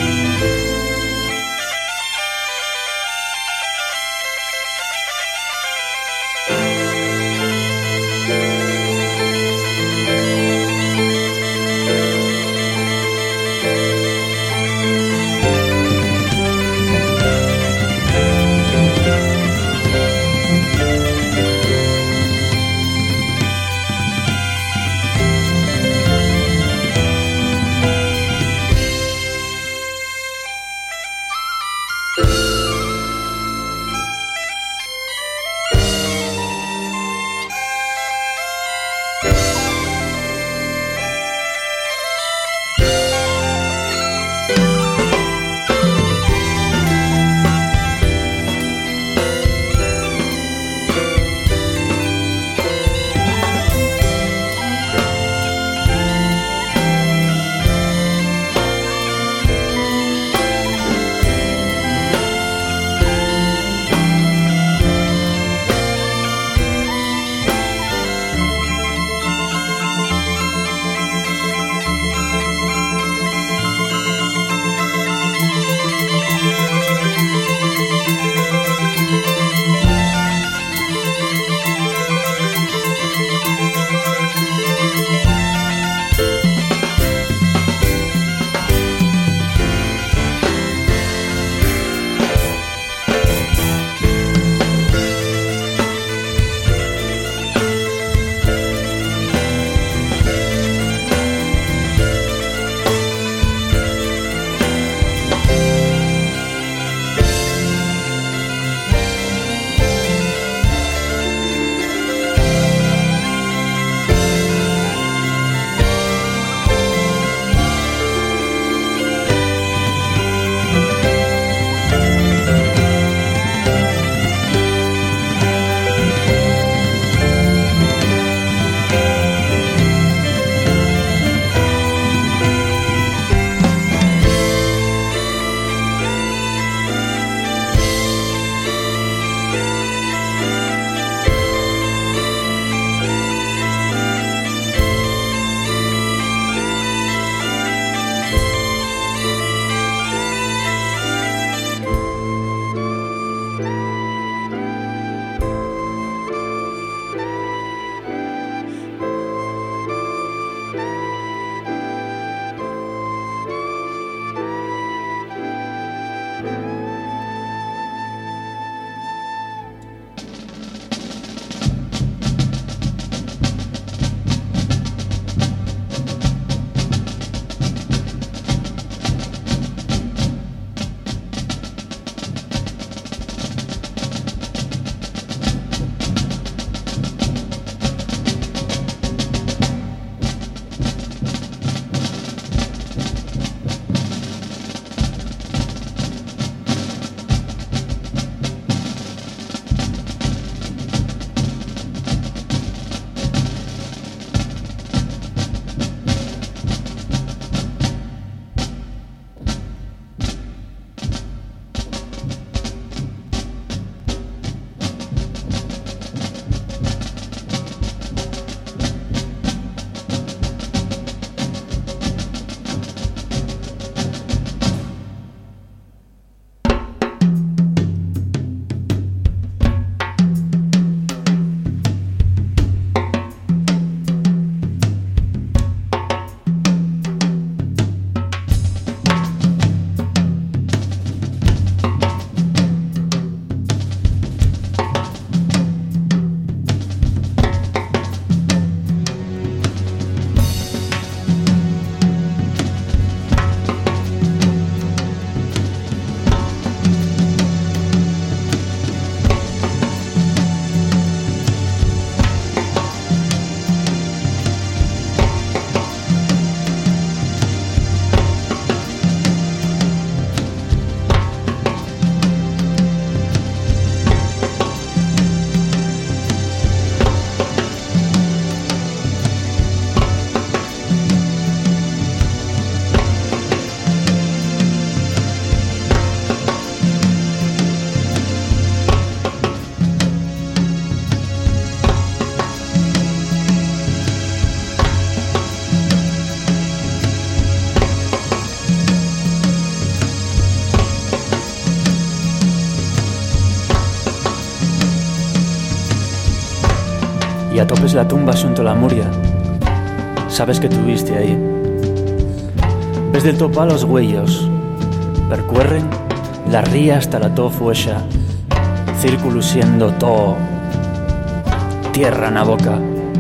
Speaker 4: y atopes la tumba xunto la muria, sabes que tuviste aí. Ves del topa los huellos, percuerren la ría hasta la to fuexa, círculo siendo todo tierra na boca.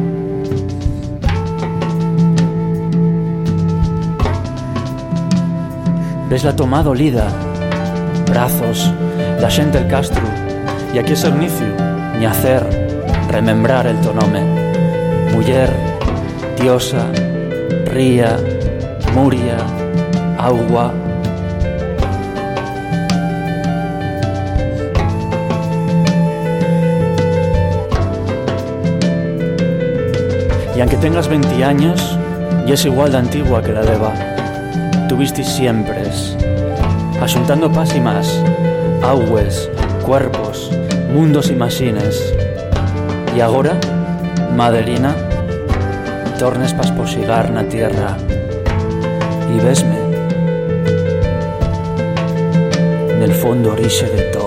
Speaker 4: Ves la toma dolida, brazos, la xente el castro, y aquí es inicio, ni hacer, remembrar el to nome. Muller, diosa, ría, muria, agua. Y aunque tengas veinte años, y es igual de antigua que la deba, tuviste siempre, asuntando pas y más, agues, cuerpos, mundos y machines. Y ahora, Madelina, tornes pas posigar na tierra, y vesme, en el fondo orixe de todo.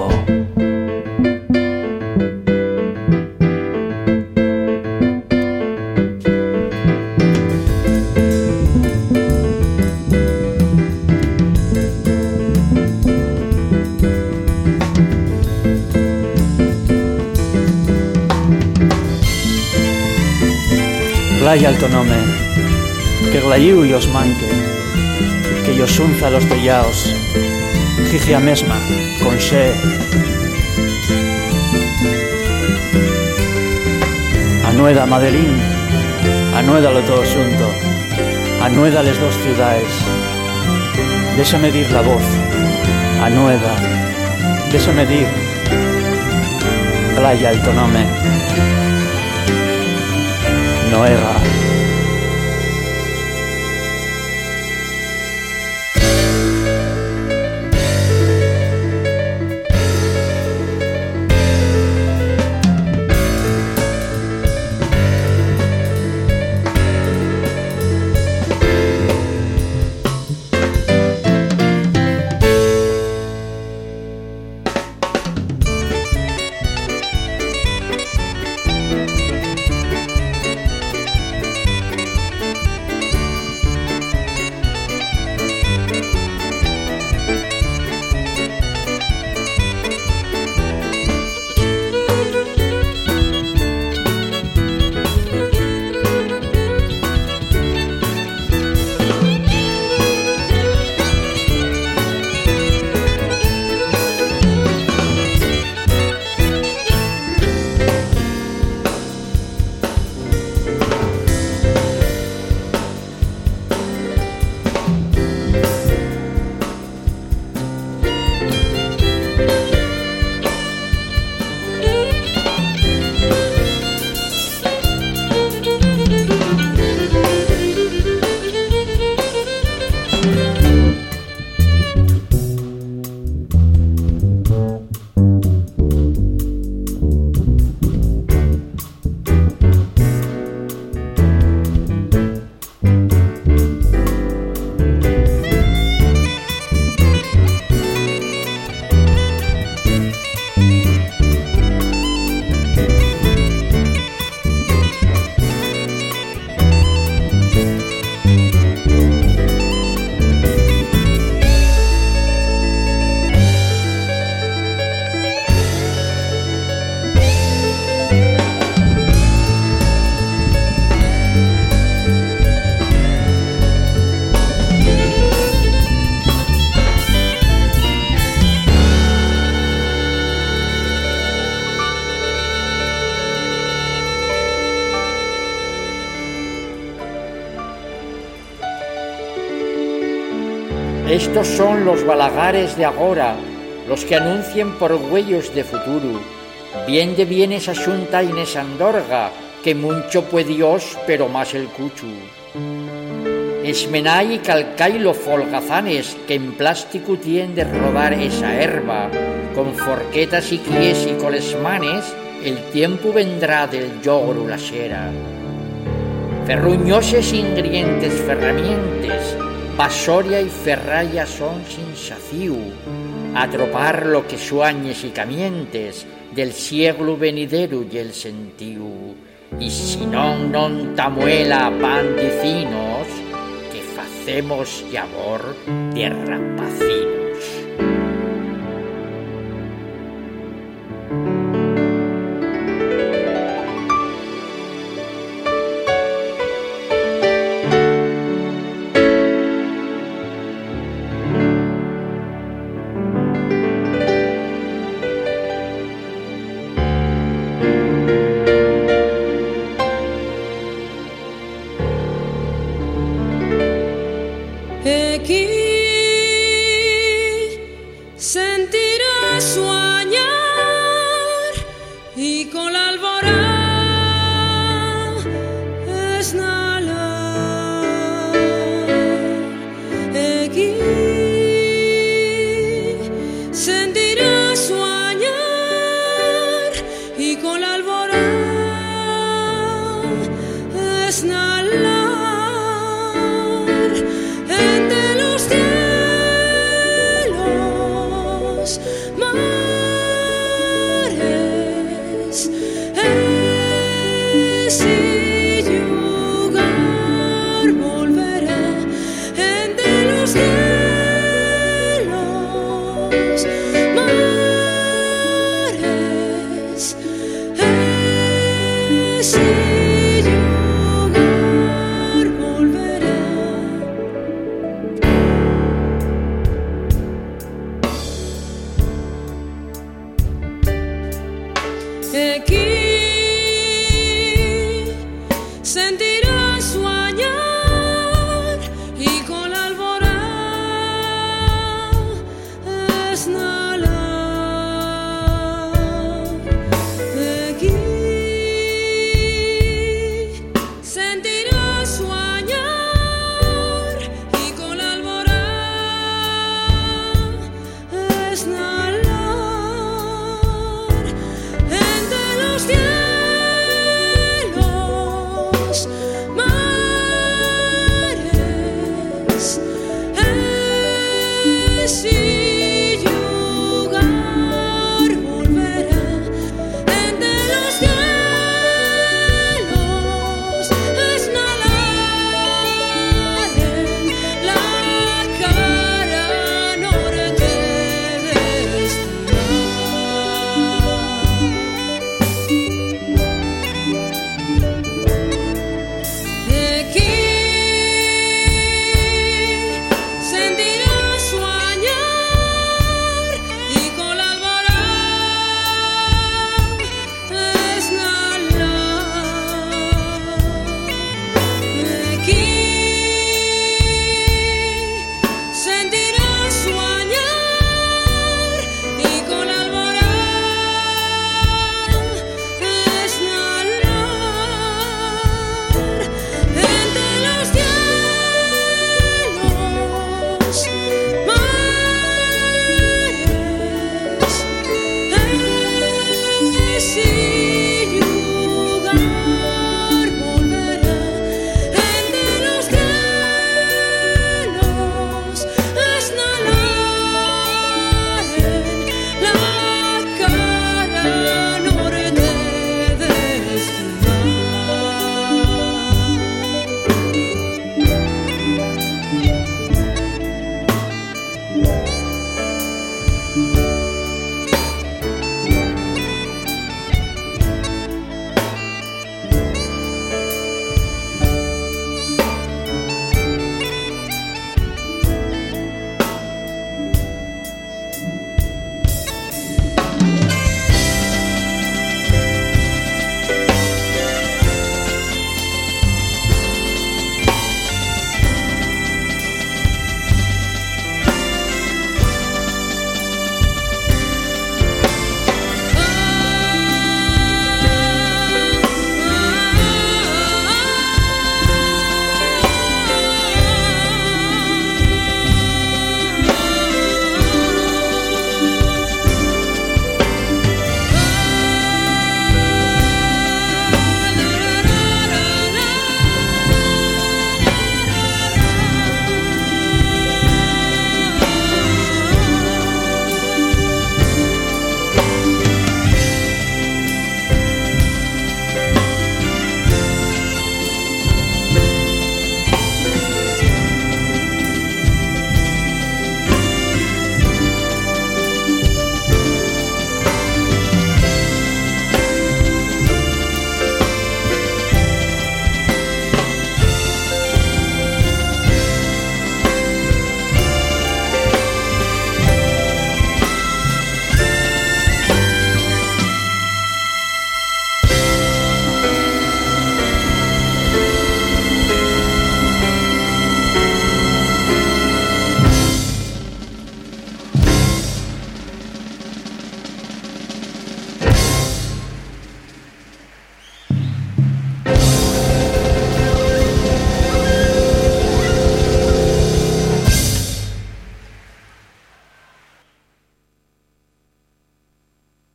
Speaker 4: Glaya alto nome, que glayiu y os manque, que yo sunza los tellaos, jigia mesma, con xe. Anueda Madelín, anuédalo todo xunto, anueda les dos ciudades, déxame dir la voz, anueda, déxame dir, glaya alto nome. Noega.
Speaker 3: Estos son los balagares de agora, los que anuncien por huellos de futuro. Bien de bienes asunta Inés Andorga, que mucho puede Dios, pero más el cuchu. Esmenay y calcay los folgazanes, que en plástico tienen de rodar esa herba. Con forquetas y quies y colesmanes, el tiempo vendrá del yogro la xera. Ferruñoses ingredientes ferramientes, Vasoria y ferralla son sin saciu, atropar lo que suañes y camientes del siglo venidero y el sentiu. y si non non tamuela pandicinos, que facemos llavor de rapacinos.
Speaker 5: Aquí sentirás soñar y con la alborada esnalar. Aquí sentirás soñar y con la alborada esnalar. My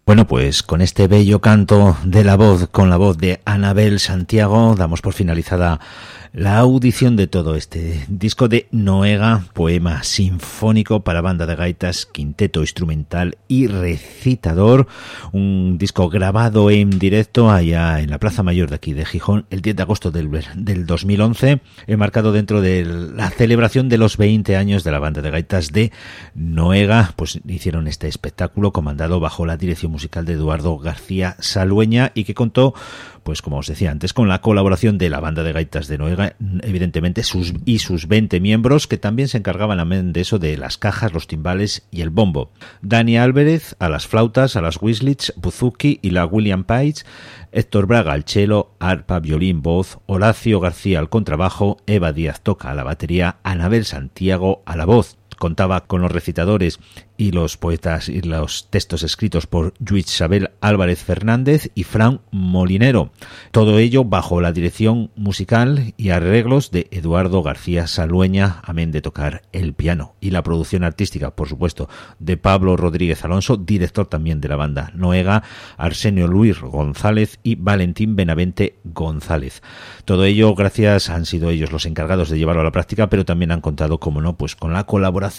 Speaker 2: Bueno, pues con este bello canto de la voz, con la voz de Anabel Santiago, damos por finalizada la audición de todo este disco de Noega, poema sinfónico para banda de gaitas, quinteto instrumental y recitador, un disco grabado en directo allá en la Plaza Mayor de aquí de Gijón el diez de agosto del, del dos mil once, enmarcado dentro de la celebración de los veinte años de la banda de gaitas de Noega. Pues hicieron este espectáculo comandado bajo la dirección musical de Eduardo García Salueña y que contó, pues como os decía antes, con la colaboración de la banda de gaitas de Noega, evidentemente, sus y sus veinte miembros, que también se encargaban amén de eso, de las cajas, los timbales y el bombo. Dani Álvarez a las flautas, a las whistles, buzuki y la William Page, Héctor Braga al cello, arpa, violín, voz, Horacio García al contrabajo, Eva Díaz toca a la batería, Anabel Santiago a la voz. Contaba con los recitadores y los poetas y los textos escritos por Lluís Isabel Álvarez Fernández y Fran Molinero. Todo ello bajo la dirección musical y arreglos de Eduardo García Salueña, amén de tocar el piano. Y la producción artística, por supuesto, de Pablo Rodríguez Alonso, director también de la banda Noega, Arsenio Luis González y Valentín Benavente González. Todo ello, gracias, han sido ellos los encargados de llevarlo a la práctica, pero también han contado, como no, pues con la colaboración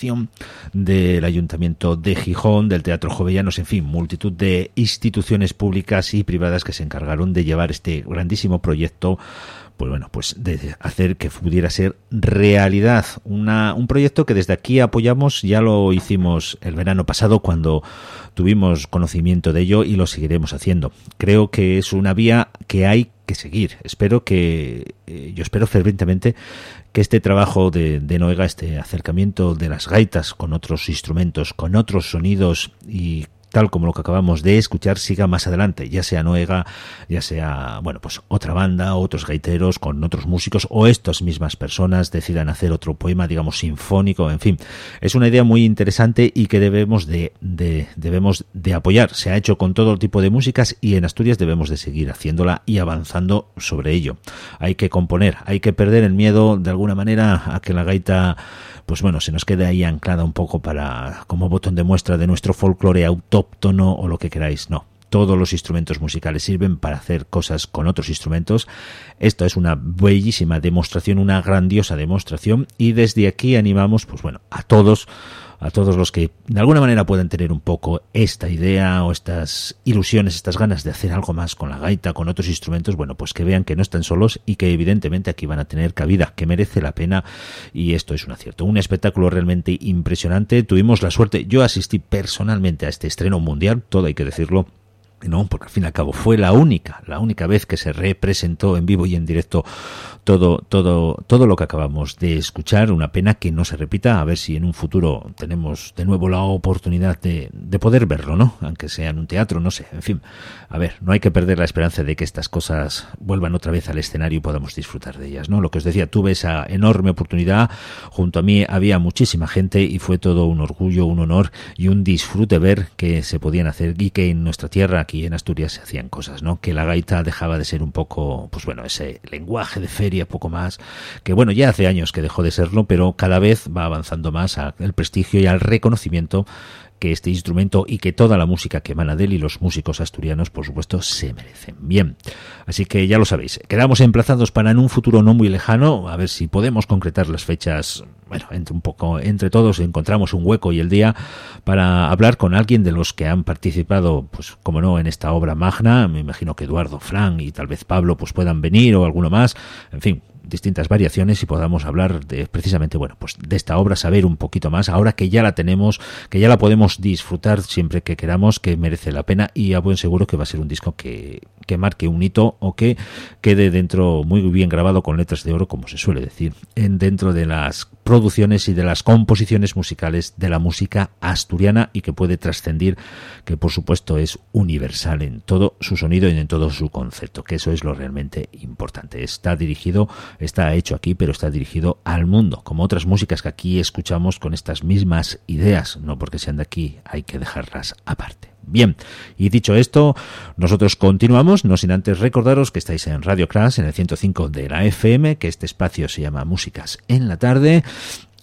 Speaker 2: del Ayuntamiento de Gijón, del Teatro Jovellanos, en fin, multitud de instituciones públicas y privadas que se encargaron de llevar este grandísimo proyecto, pues bueno, pues de hacer que pudiera ser realidad. Una, un proyecto que desde aquí apoyamos, ya lo hicimos el verano pasado cuando tuvimos conocimiento de ello y lo seguiremos haciendo. Creo que es una vía que hay que seguir. Espero que, eh, yo espero fervientemente que este trabajo de, de Noega, este acercamiento de las gaitas con otros instrumentos, con otros sonidos y tal como lo que acabamos de escuchar, siga más adelante, ya sea Noega, ya sea, bueno, pues otra banda, otros gaiteros con otros músicos o estas mismas personas decidan hacer otro poema, digamos, sinfónico, en fin. Es una idea muy interesante y que debemos de, de, debemos de apoyar. Se ha hecho con todo tipo de músicas y en Asturias debemos de seguir haciéndola y avanzando sobre ello. Hay que componer, hay que perder el miedo de alguna manera a que la gaita, pues bueno, se nos quede ahí anclada un poco para, como botón de muestra de nuestro folclore autóctono o lo que queráis. No, todos los instrumentos musicales sirven para hacer cosas con otros instrumentos. Esto es una bellísima demostración, una grandiosa demostración, y desde aquí animamos, pues bueno, a todos a todos los que de alguna manera puedan tener un poco esta idea o estas ilusiones, estas ganas de hacer algo más con la gaita, con otros instrumentos, bueno, pues que vean que no están solos y que evidentemente aquí van a tener cabida, que merece la pena, y esto es un acierto. Un espectáculo realmente impresionante. Tuvimos la suerte, yo asistí personalmente a este estreno mundial, todo hay que decirlo, no, porque al fin y al cabo fue la única, la única vez que se representó en vivo y en directo todo, todo, todo lo que acabamos de escuchar. Una pena que no se repita, a ver si en un futuro tenemos de nuevo la oportunidad de, de poder verlo, ¿no? Aunque sea en un teatro, no sé, en fin. A ver, no hay que perder la esperanza de que estas cosas vuelvan otra vez al escenario y podamos disfrutar de ellas, ¿no? Lo que os decía, tuve esa enorme oportunidad, junto a mí había muchísima gente y fue todo un orgullo, un honor y un disfrute ver que se podían hacer y que en nuestra tierra, aquí en Asturias, se hacían cosas, ¿no? Que la gaita dejaba de ser un poco, pues bueno, ese lenguaje de feria, poco más, que bueno, ya hace años que dejó de serlo, pero cada vez va avanzando más al prestigio y al reconocimiento que este instrumento y que toda la música que emana de él y los músicos asturianos, por supuesto, se merecen. Bien, así que ya lo sabéis, quedamos emplazados para en un futuro no muy lejano, a ver si podemos concretar las fechas, bueno, entre un poco, entre todos encontramos un hueco y el día para hablar con alguien de los que han participado, pues como no, en esta obra magna. Me imagino que Eduardo, Fran y tal vez Pablo pues puedan venir o alguno más, en fin, distintas variaciones y podamos hablar de precisamente, bueno, pues de esta obra, saber un poquito más, ahora que ya la tenemos, que ya la podemos disfrutar siempre que queramos, que merece la pena, y a buen seguro que va a ser un disco que, que marque un hito o que quede dentro muy bien grabado con letras de oro, como se suele decir, en dentro de las producciones y de las composiciones musicales de la música asturiana y que puede trascender, que por supuesto es universal en todo su sonido y en todo su concepto, que eso es lo realmente importante. Está dirigido, está hecho aquí, pero está dirigido al mundo, como otras músicas que aquí escuchamos con estas mismas ideas, no porque sean de aquí hay que dejarlas aparte. Bien, y dicho esto, nosotros continuamos, no sin antes recordaros que estáis en Radio Crash, en el ciento cinco de la F M, que este espacio se llama Músicas en la Tarde.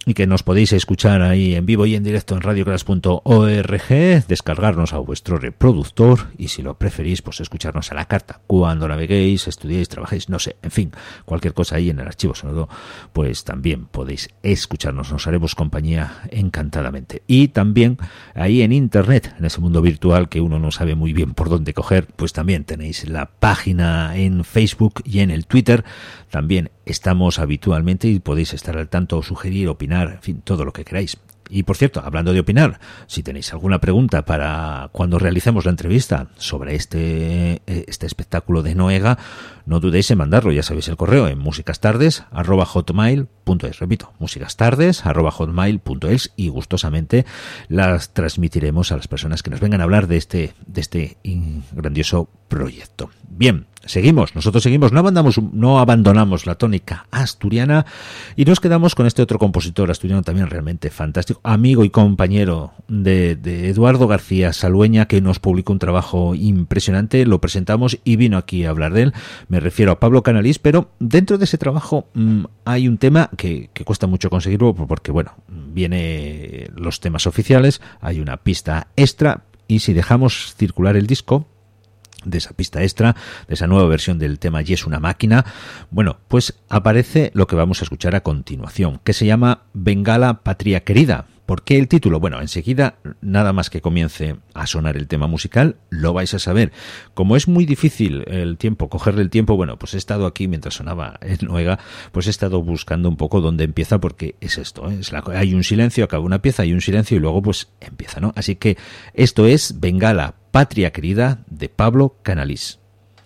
Speaker 2: y que nos podéis escuchar ahí en vivo y en directo en radioclass punto org, descargarnos a vuestro reproductor y si lo preferís, pues escucharnos a la carta cuando naveguéis, estudiéis, trabajéis, no sé, en fin, cualquier cosa ahí en el archivo sonoro, pues también podéis escucharnos, nos haremos compañía encantadamente. Y también ahí en internet, en ese mundo virtual que uno no sabe muy bien por dónde coger, pues también tenéis la página en Facebook y en el Twitter, también estamos habitualmente y podéis estar al tanto, sugerir, opinar, en fin, todo lo que queráis. Y por cierto, hablando de opinar, si tenéis alguna pregunta para cuando realicemos la entrevista sobre este este espectáculo de Noega, no dudéis en mandarlo, ya sabéis el correo en musicastardes arroba hotmail punto es, repito, musicastardes arroba hotmail punto es y gustosamente las transmitiremos a las personas que nos vengan a hablar de este de este grandioso proyecto. Bien, seguimos, nosotros seguimos, no abandonamos, no abandonamos la tónica asturiana y nos quedamos con este otro compositor asturiano también realmente fantástico, amigo y compañero de, de Eduardo García Salueña, que nos publicó un trabajo impresionante, lo presentamos y vino aquí a hablar de él. Me refiero a Pablo Canalís, pero dentro de ese trabajo mmm, hay un tema que, que cuesta mucho conseguirlo porque, bueno, viene los temas oficiales, hay una pista extra y si dejamos circular el disco de esa pista extra, de esa nueva versión del tema Y es una máquina, bueno, pues aparece lo que vamos a escuchar a continuación, que se llama Bengala Patria Querida. ¿Por qué el título? Bueno, enseguida, nada más que comience a sonar el tema musical, lo vais a saber. Como es muy difícil el tiempo, cogerle el tiempo, bueno, pues he estado aquí mientras sonaba en Noega, pues he estado buscando un poco dónde empieza, porque es esto, ¿eh? Es la, hay un silencio, acaba una pieza, hay un silencio y luego pues empieza, ¿no? Así que esto es Bengala Patria Querida de Pablo Canalís.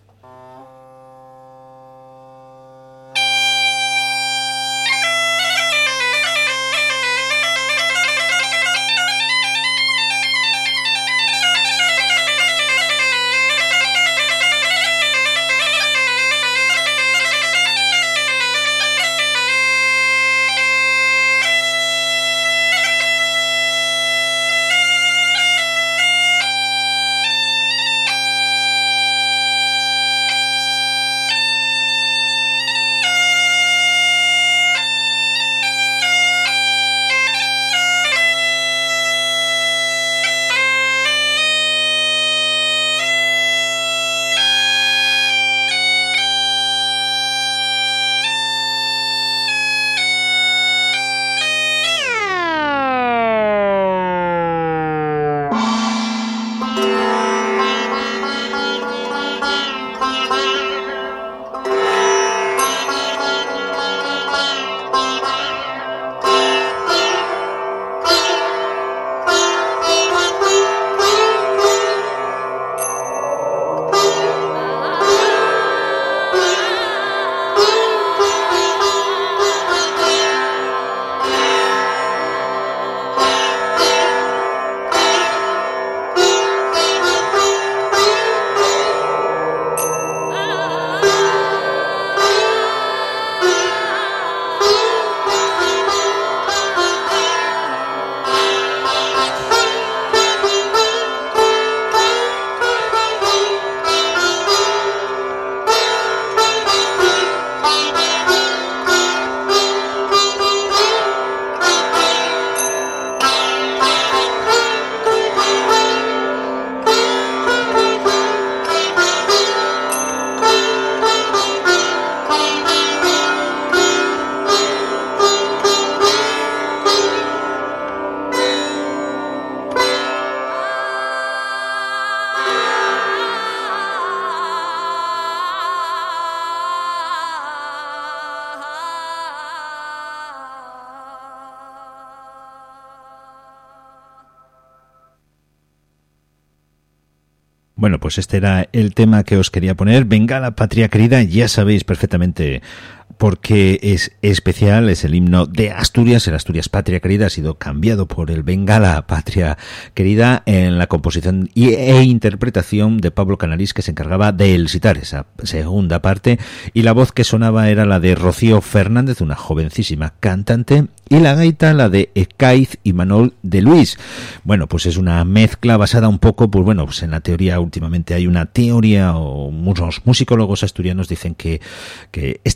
Speaker 2: Bueno, pues este era el tema que os quería poner. Bengala Patria Querida, ya sabéis perfectamente porque es especial, es el himno de Asturias, el Asturias Patria Querida ha sido cambiado por el Bengala Patria Querida en la composición e interpretación de Pablo Canalís, que se encargaba de el citar esa segunda parte, y la voz que sonaba era la de Rocío Fernández, una jovencísima cantante, y la gaita la de Ecaiz y Manol de Luis. Bueno, pues es una mezcla basada un poco, pues bueno, pues en la teoría últimamente hay una teoría, o muchos musicólogos asturianos dicen que, que este himno, esto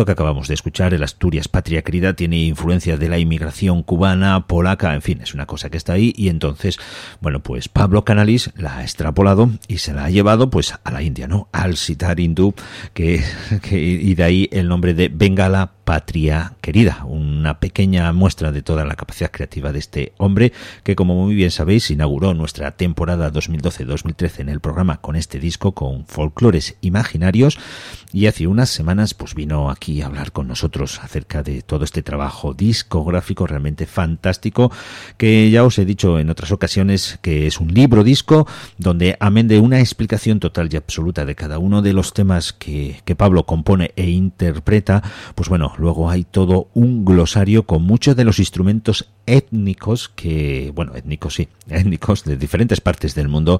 Speaker 2: esto que acabamos de escuchar, el Asturias Patria Querida, tiene influencia de la inmigración cubana, polaca, en fin, es una cosa que está ahí. Y entonces, bueno, pues Pablo Canalís la ha extrapolado y se la ha llevado pues a la India, ¿no? Al sitar hindú, que, que y de ahí el nombre de Bengala Patria Querida, una pequeña muestra de toda la capacidad creativa de este hombre que, como muy bien sabéis, inauguró nuestra temporada dos mil doce dos mil trece en el programa con este disco, con Folclores Imaginarios, y hace unas semanas pues vino aquí a hablar con nosotros acerca de todo este trabajo discográfico realmente fantástico, que ya os he dicho en otras ocasiones que es un libro disco donde, amén de una explicación total y absoluta de cada uno de los temas que, que Pablo compone e interpreta, pues bueno, luego hay todo un glosario con muchos de los instrumentos étnicos que, bueno, étnicos sí, étnicos de diferentes partes del mundo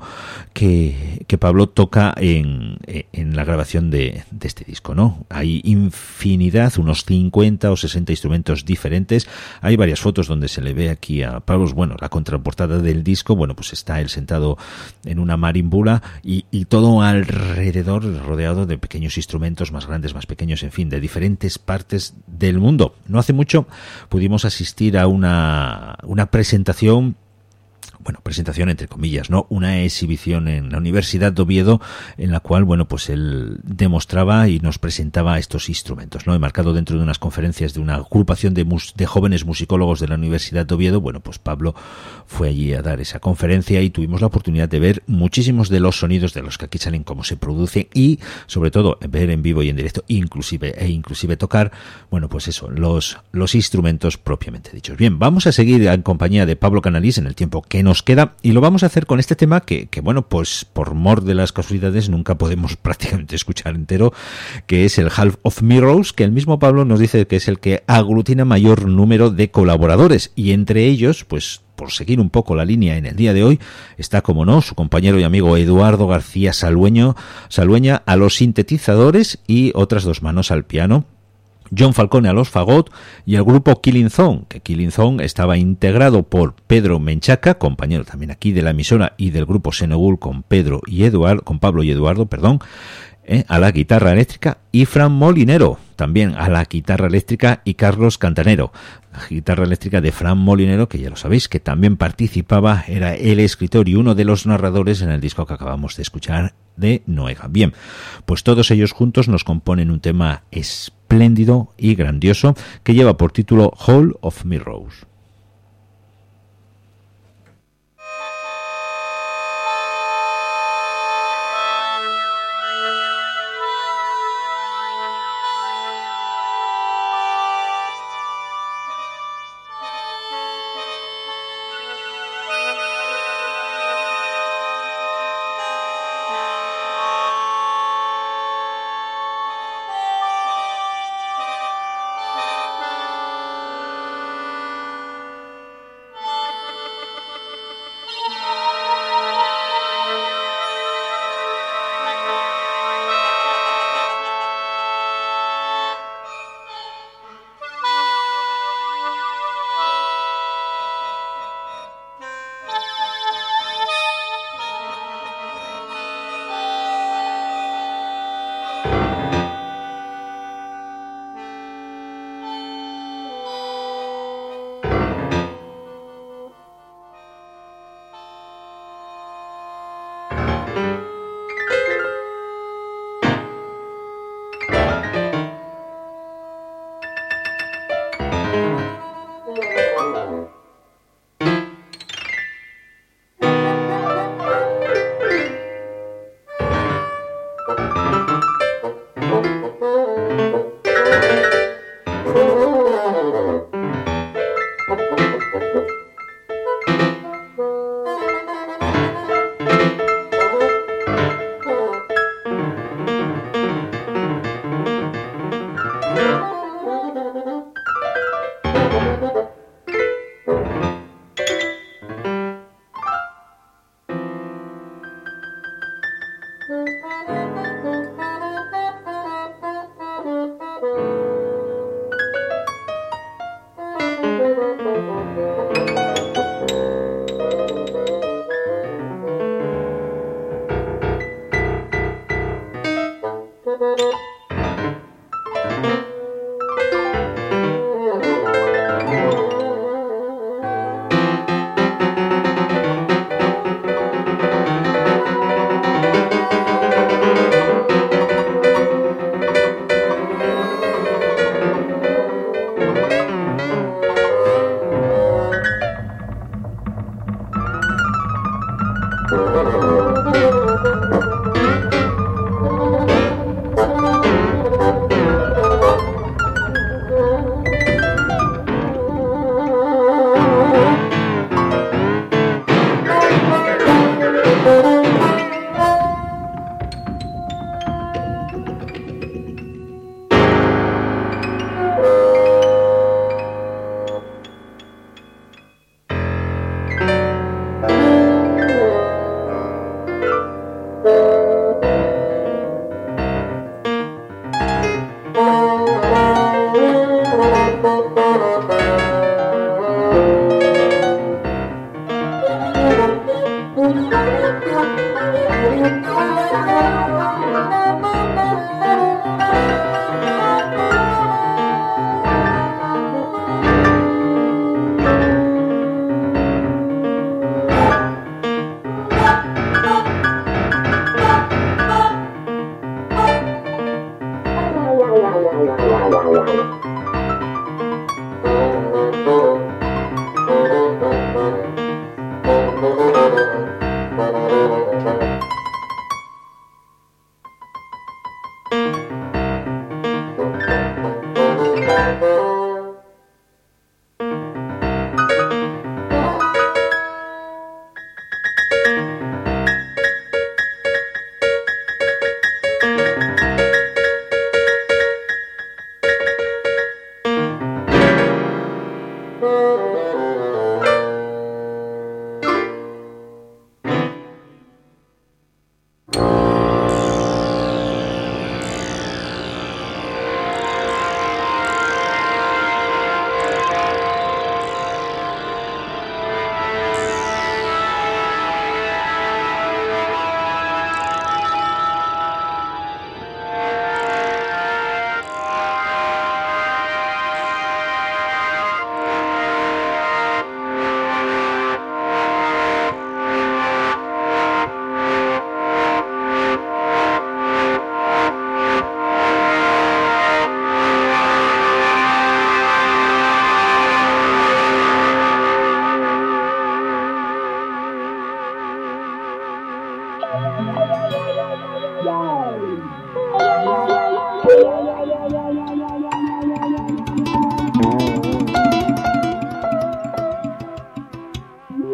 Speaker 2: que, que Pablo toca en, en la grabación de, de este disco, ¿no? Hay infinidad, unos cincuenta o sesenta instrumentos diferentes. Hay varias fotos donde se le ve aquí a Pablo, bueno, la contraportada del disco, bueno, pues está él sentado en una marimbula y, y todo alrededor rodeado de pequeños instrumentos más grandes, más pequeños, en fin, de diferentes partes del mundo. No hace mucho pudimos asistir a una, una presentación, bueno, presentación entre comillas, ¿no? Una exhibición en la Universidad de Oviedo en la cual, bueno, pues él demostraba y nos presentaba estos instrumentos, ¿no? Enmarcado dentro de unas conferencias de una agrupación de, mus- de jóvenes musicólogos de la Universidad de Oviedo. Bueno, pues Pablo fue allí a dar esa conferencia y tuvimos la oportunidad de ver muchísimos de los sonidos de los que aquí salen, cómo se producen y, sobre todo, ver en vivo y en directo, inclusive e inclusive tocar, bueno, pues eso, los, los instrumentos propiamente dichos. Bien, vamos a seguir en compañía de Pablo Canalís en el tiempo que nos queda, y lo vamos a hacer con este tema que, que bueno, pues por mor de las casualidades nunca podemos prácticamente escuchar entero, que es el Half of Mirrors, que el mismo Pablo nos dice que es el que aglutina mayor número de colaboradores, y entre ellos, pues por seguir un poco la línea en el día de hoy, está, como no, su compañero y amigo Eduardo García Salueño, Salueña a los sintetizadores y otras dos manos al piano, John Falcone a los fagot y el grupo Killing Zone, que Killing Zone estaba integrado por Pedro Menchaca, compañero también aquí de la emisora, y del grupo Senegul con Pedro y Eduardo, con Pablo y Eduardo, perdón, eh, a la guitarra eléctrica, y Fran Molinero también a la guitarra eléctrica, y Carlos Cantanero, la guitarra eléctrica de Fran Molinero, que ya lo sabéis que también participaba, era el escritor y uno de los narradores en el disco que acabamos de escuchar de Noega. Bien, pues todos ellos juntos nos componen un tema espléndido y grandioso que lleva por título Hall of Mirrors.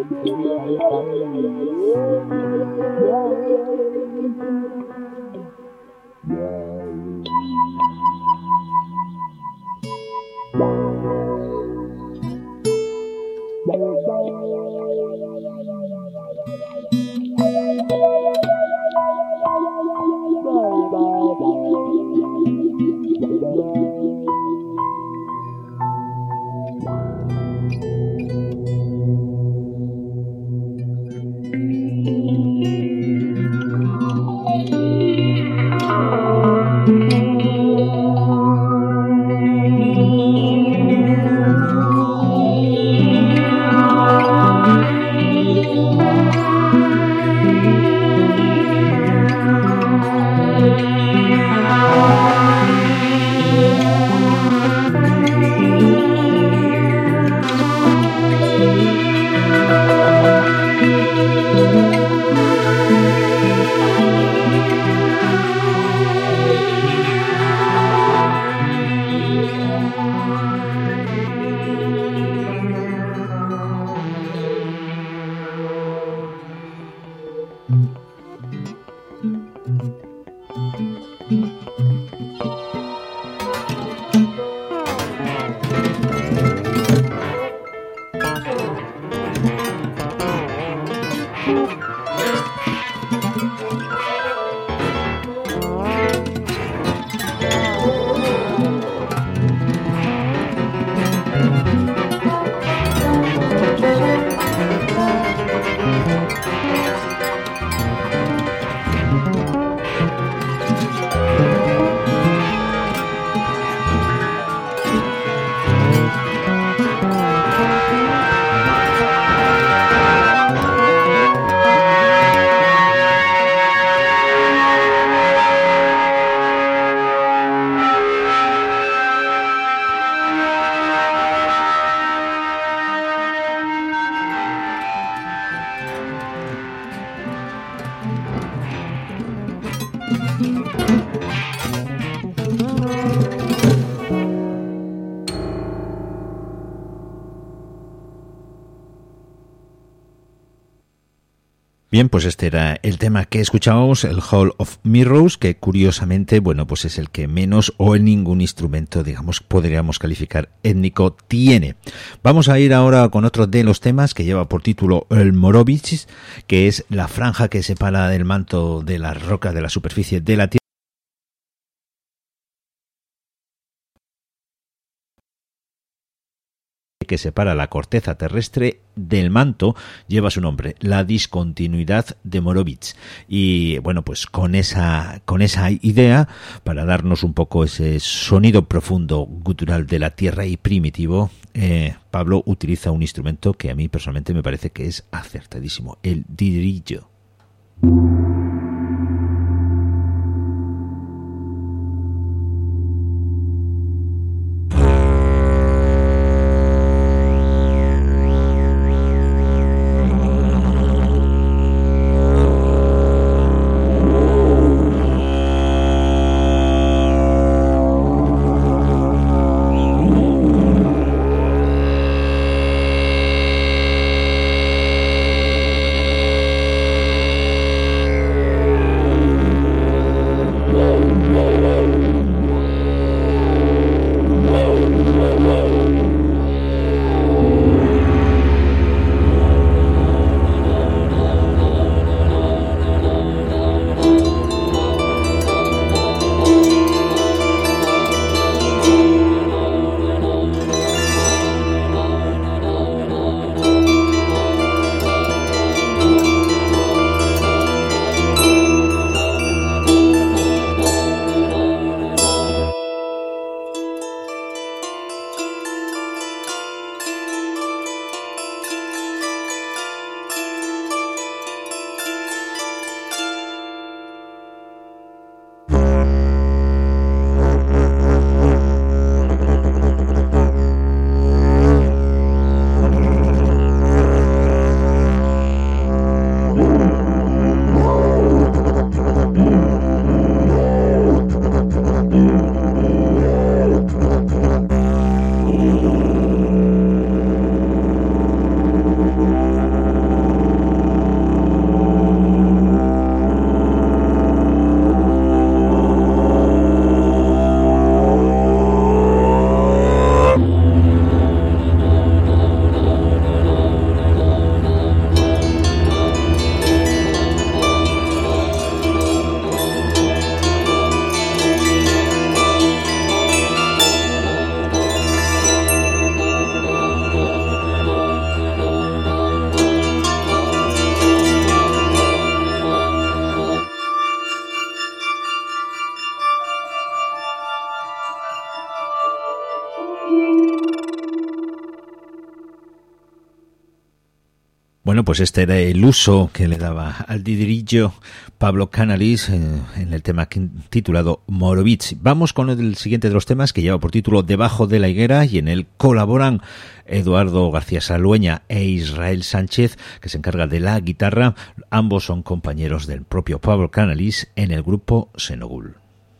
Speaker 2: Bien, pues este era el tema que escuchábamos, el Hall of Mirrors, que curiosamente, bueno, pues es el que menos o en ningún instrumento, digamos, podríamos calificar étnico tiene. Vamos a ir ahora con otro de los temas que lleva por título el Morovich, que es la franja que separa del manto de la roca de la superficie de la Tierra, que separa la corteza terrestre del manto, lleva su nombre, la discontinuidad de Morovich. Y bueno, pues con esa con esa idea, para darnos un poco ese sonido profundo, gutural de la tierra y primitivo, eh, Pablo utiliza un instrumento que a mí personalmente me parece que es acertadísimo, el dirillo. Bueno, pues este era el uso que le daba al diderillo Pablo Canales en, en el tema titulado Morovich. Vamos con el siguiente de los temas, que lleva por título Debajo de la higuera, y en él colaboran Eduardo García Salueña e Israel Sánchez, que se encarga de la guitarra. Ambos son compañeros del propio Pablo Canales en el grupo Senogul.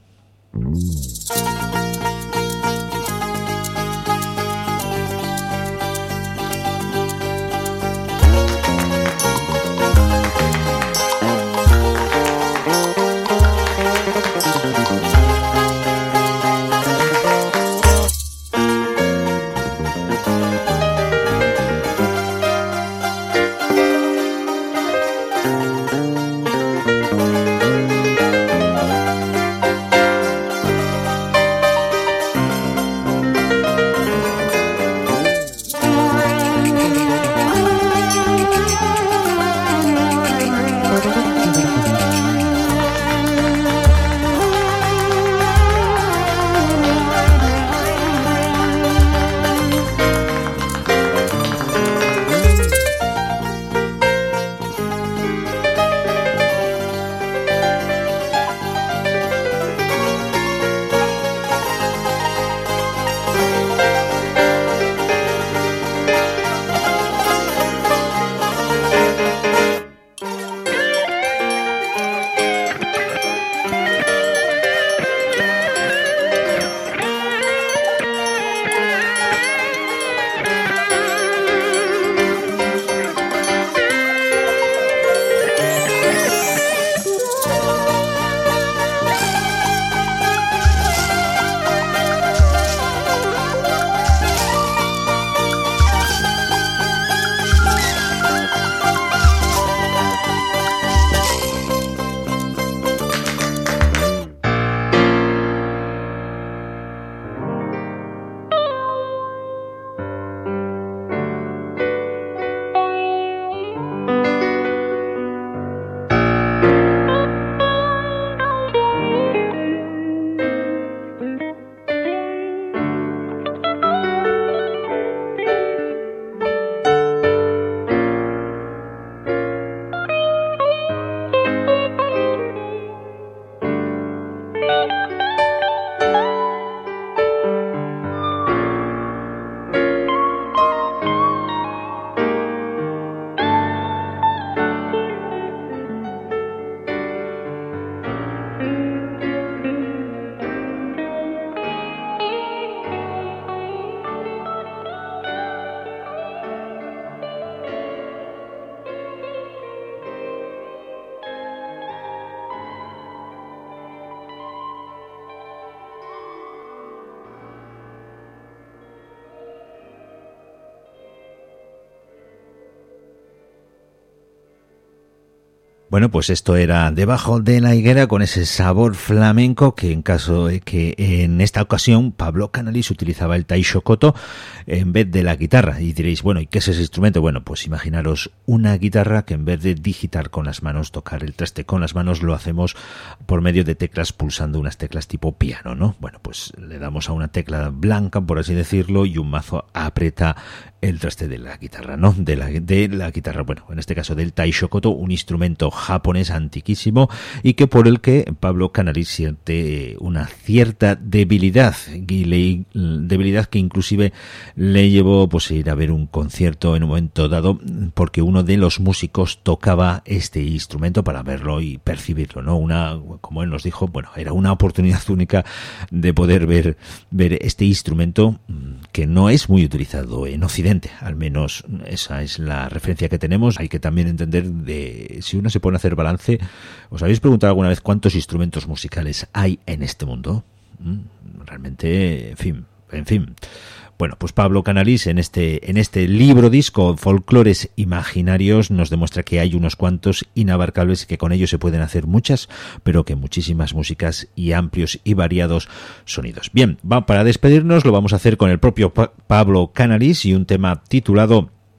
Speaker 2: Bueno, pues esto era Debajo de la higuera, con ese sabor flamenco que en caso de que en esta ocasión Pablo Canales utilizaba el taishokoto en vez de la guitarra. Y diréis, bueno, ¿y qué es ese instrumento? Bueno, pues imaginaros una guitarra que en vez de digitar con las manos, tocar el traste con las manos, lo hacemos por medio de teclas, pulsando unas teclas tipo piano, ¿no? Bueno, pues le damos a una tecla blanca, por así decirlo, y un mazo aprieta el traste de la guitarra, ¿no? De la, de la guitarra, bueno, en este caso del taishokoto, un instrumento japonés antiquísimo y que por el que Pablo Canales siente una cierta debilidad, y le, debilidad que inclusive le llevó pues a ir a ver un concierto en un momento dado, porque uno de los músicos tocaba este instrumento para verlo y percibirlo, ¿no? Una, como él nos dijo, bueno, era una oportunidad única de poder ver, ver este instrumento que no es muy utilizado en Occidente, al menos esa es la referencia que tenemos. Hay que también entender de si uno se pone a hacer balance. ¿Os habéis preguntado alguna vez cuántos instrumentos musicales hay en este mundo? Realmente, en fin, en fin. Bueno, pues Pablo Canales en este en este libro disco Folclores Imaginarios nos demuestra que hay unos cuantos inabarcables, que con ellos se pueden hacer muchas, pero que muchísimas músicas y amplios y variados sonidos. Bien, va, para despedirnos lo vamos a hacer con el propio pa- Pablo Canales y un tema titulado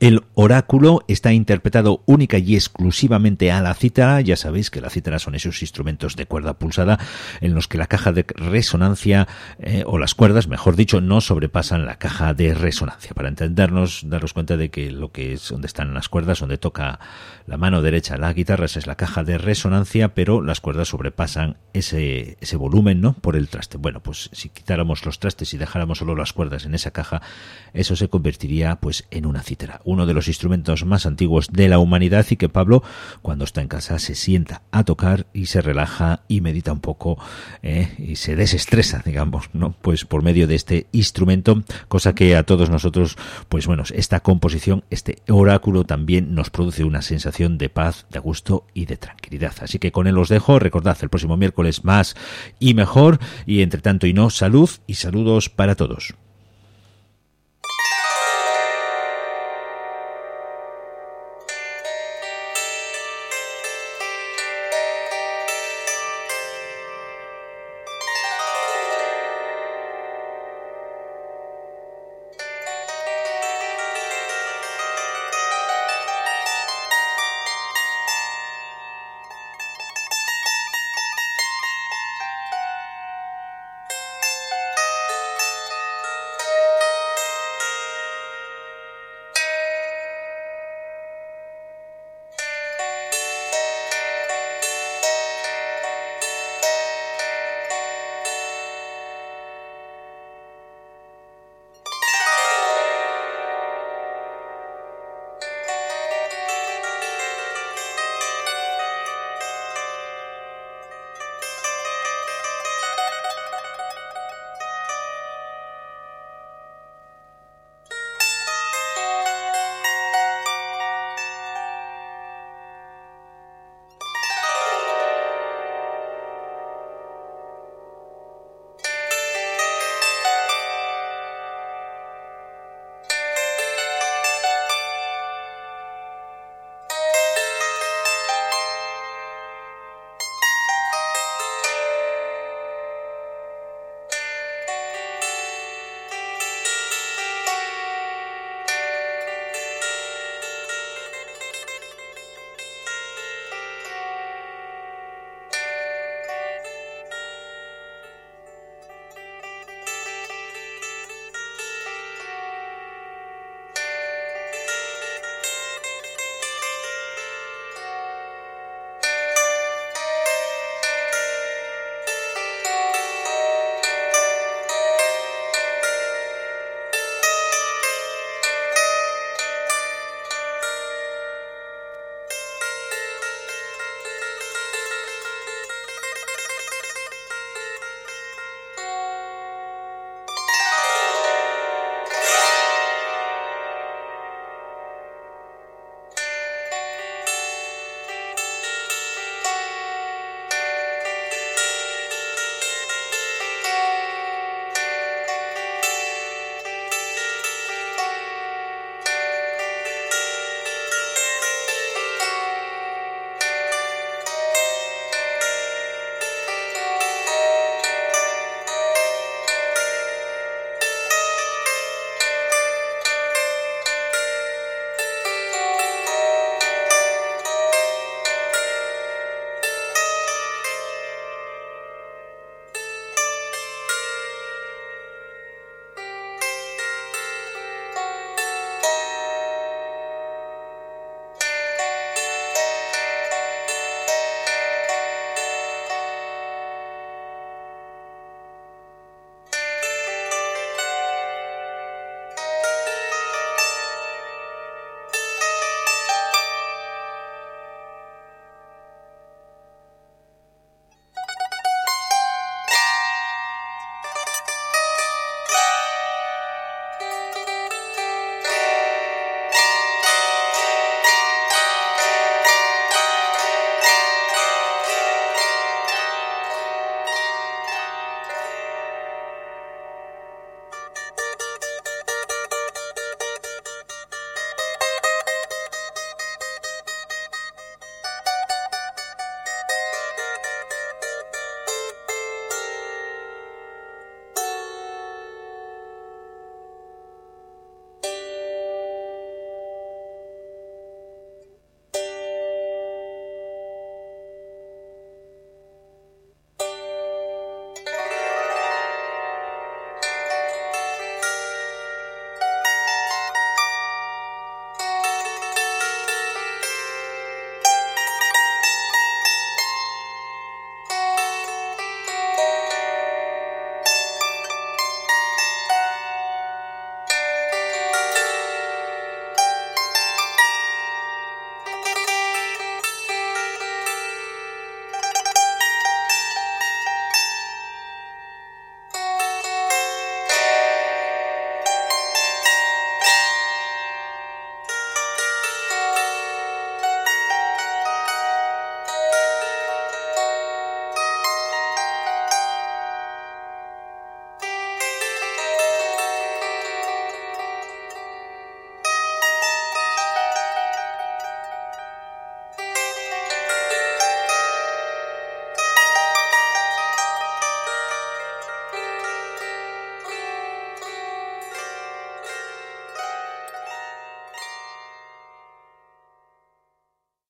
Speaker 2: El oráculo está interpretado única y exclusivamente a la cítara. Ya sabéis que la cítara son esos instrumentos de cuerda pulsada en los que la caja de resonancia, eh, o las cuerdas, mejor dicho, no sobrepasan la caja de resonancia. Para entendernos, daros cuenta de que lo que es donde están las cuerdas, donde toca la mano derecha la guitarra, esa es la caja de resonancia, pero las cuerdas sobrepasan ese, ese volumen, ¿no?, por el traste. Bueno, pues si quitáramos los trastes y dejáramos solo las cuerdas en esa caja, eso se convertiría pues en una cítara, uno de los instrumentos más antiguos de la humanidad, y que Pablo, cuando está en casa, se sienta a tocar y se relaja y medita un poco, eh, y se desestresa, digamos, ¿no?, pues por medio de este instrumento, cosa que a todos nosotros, pues bueno, esta composición, este oráculo también nos produce una sensación de paz, de gusto y de tranquilidad. Así que con él os dejo. Recordad, el próximo miércoles más y mejor, y entre tanto y no, salud y saludos para todos.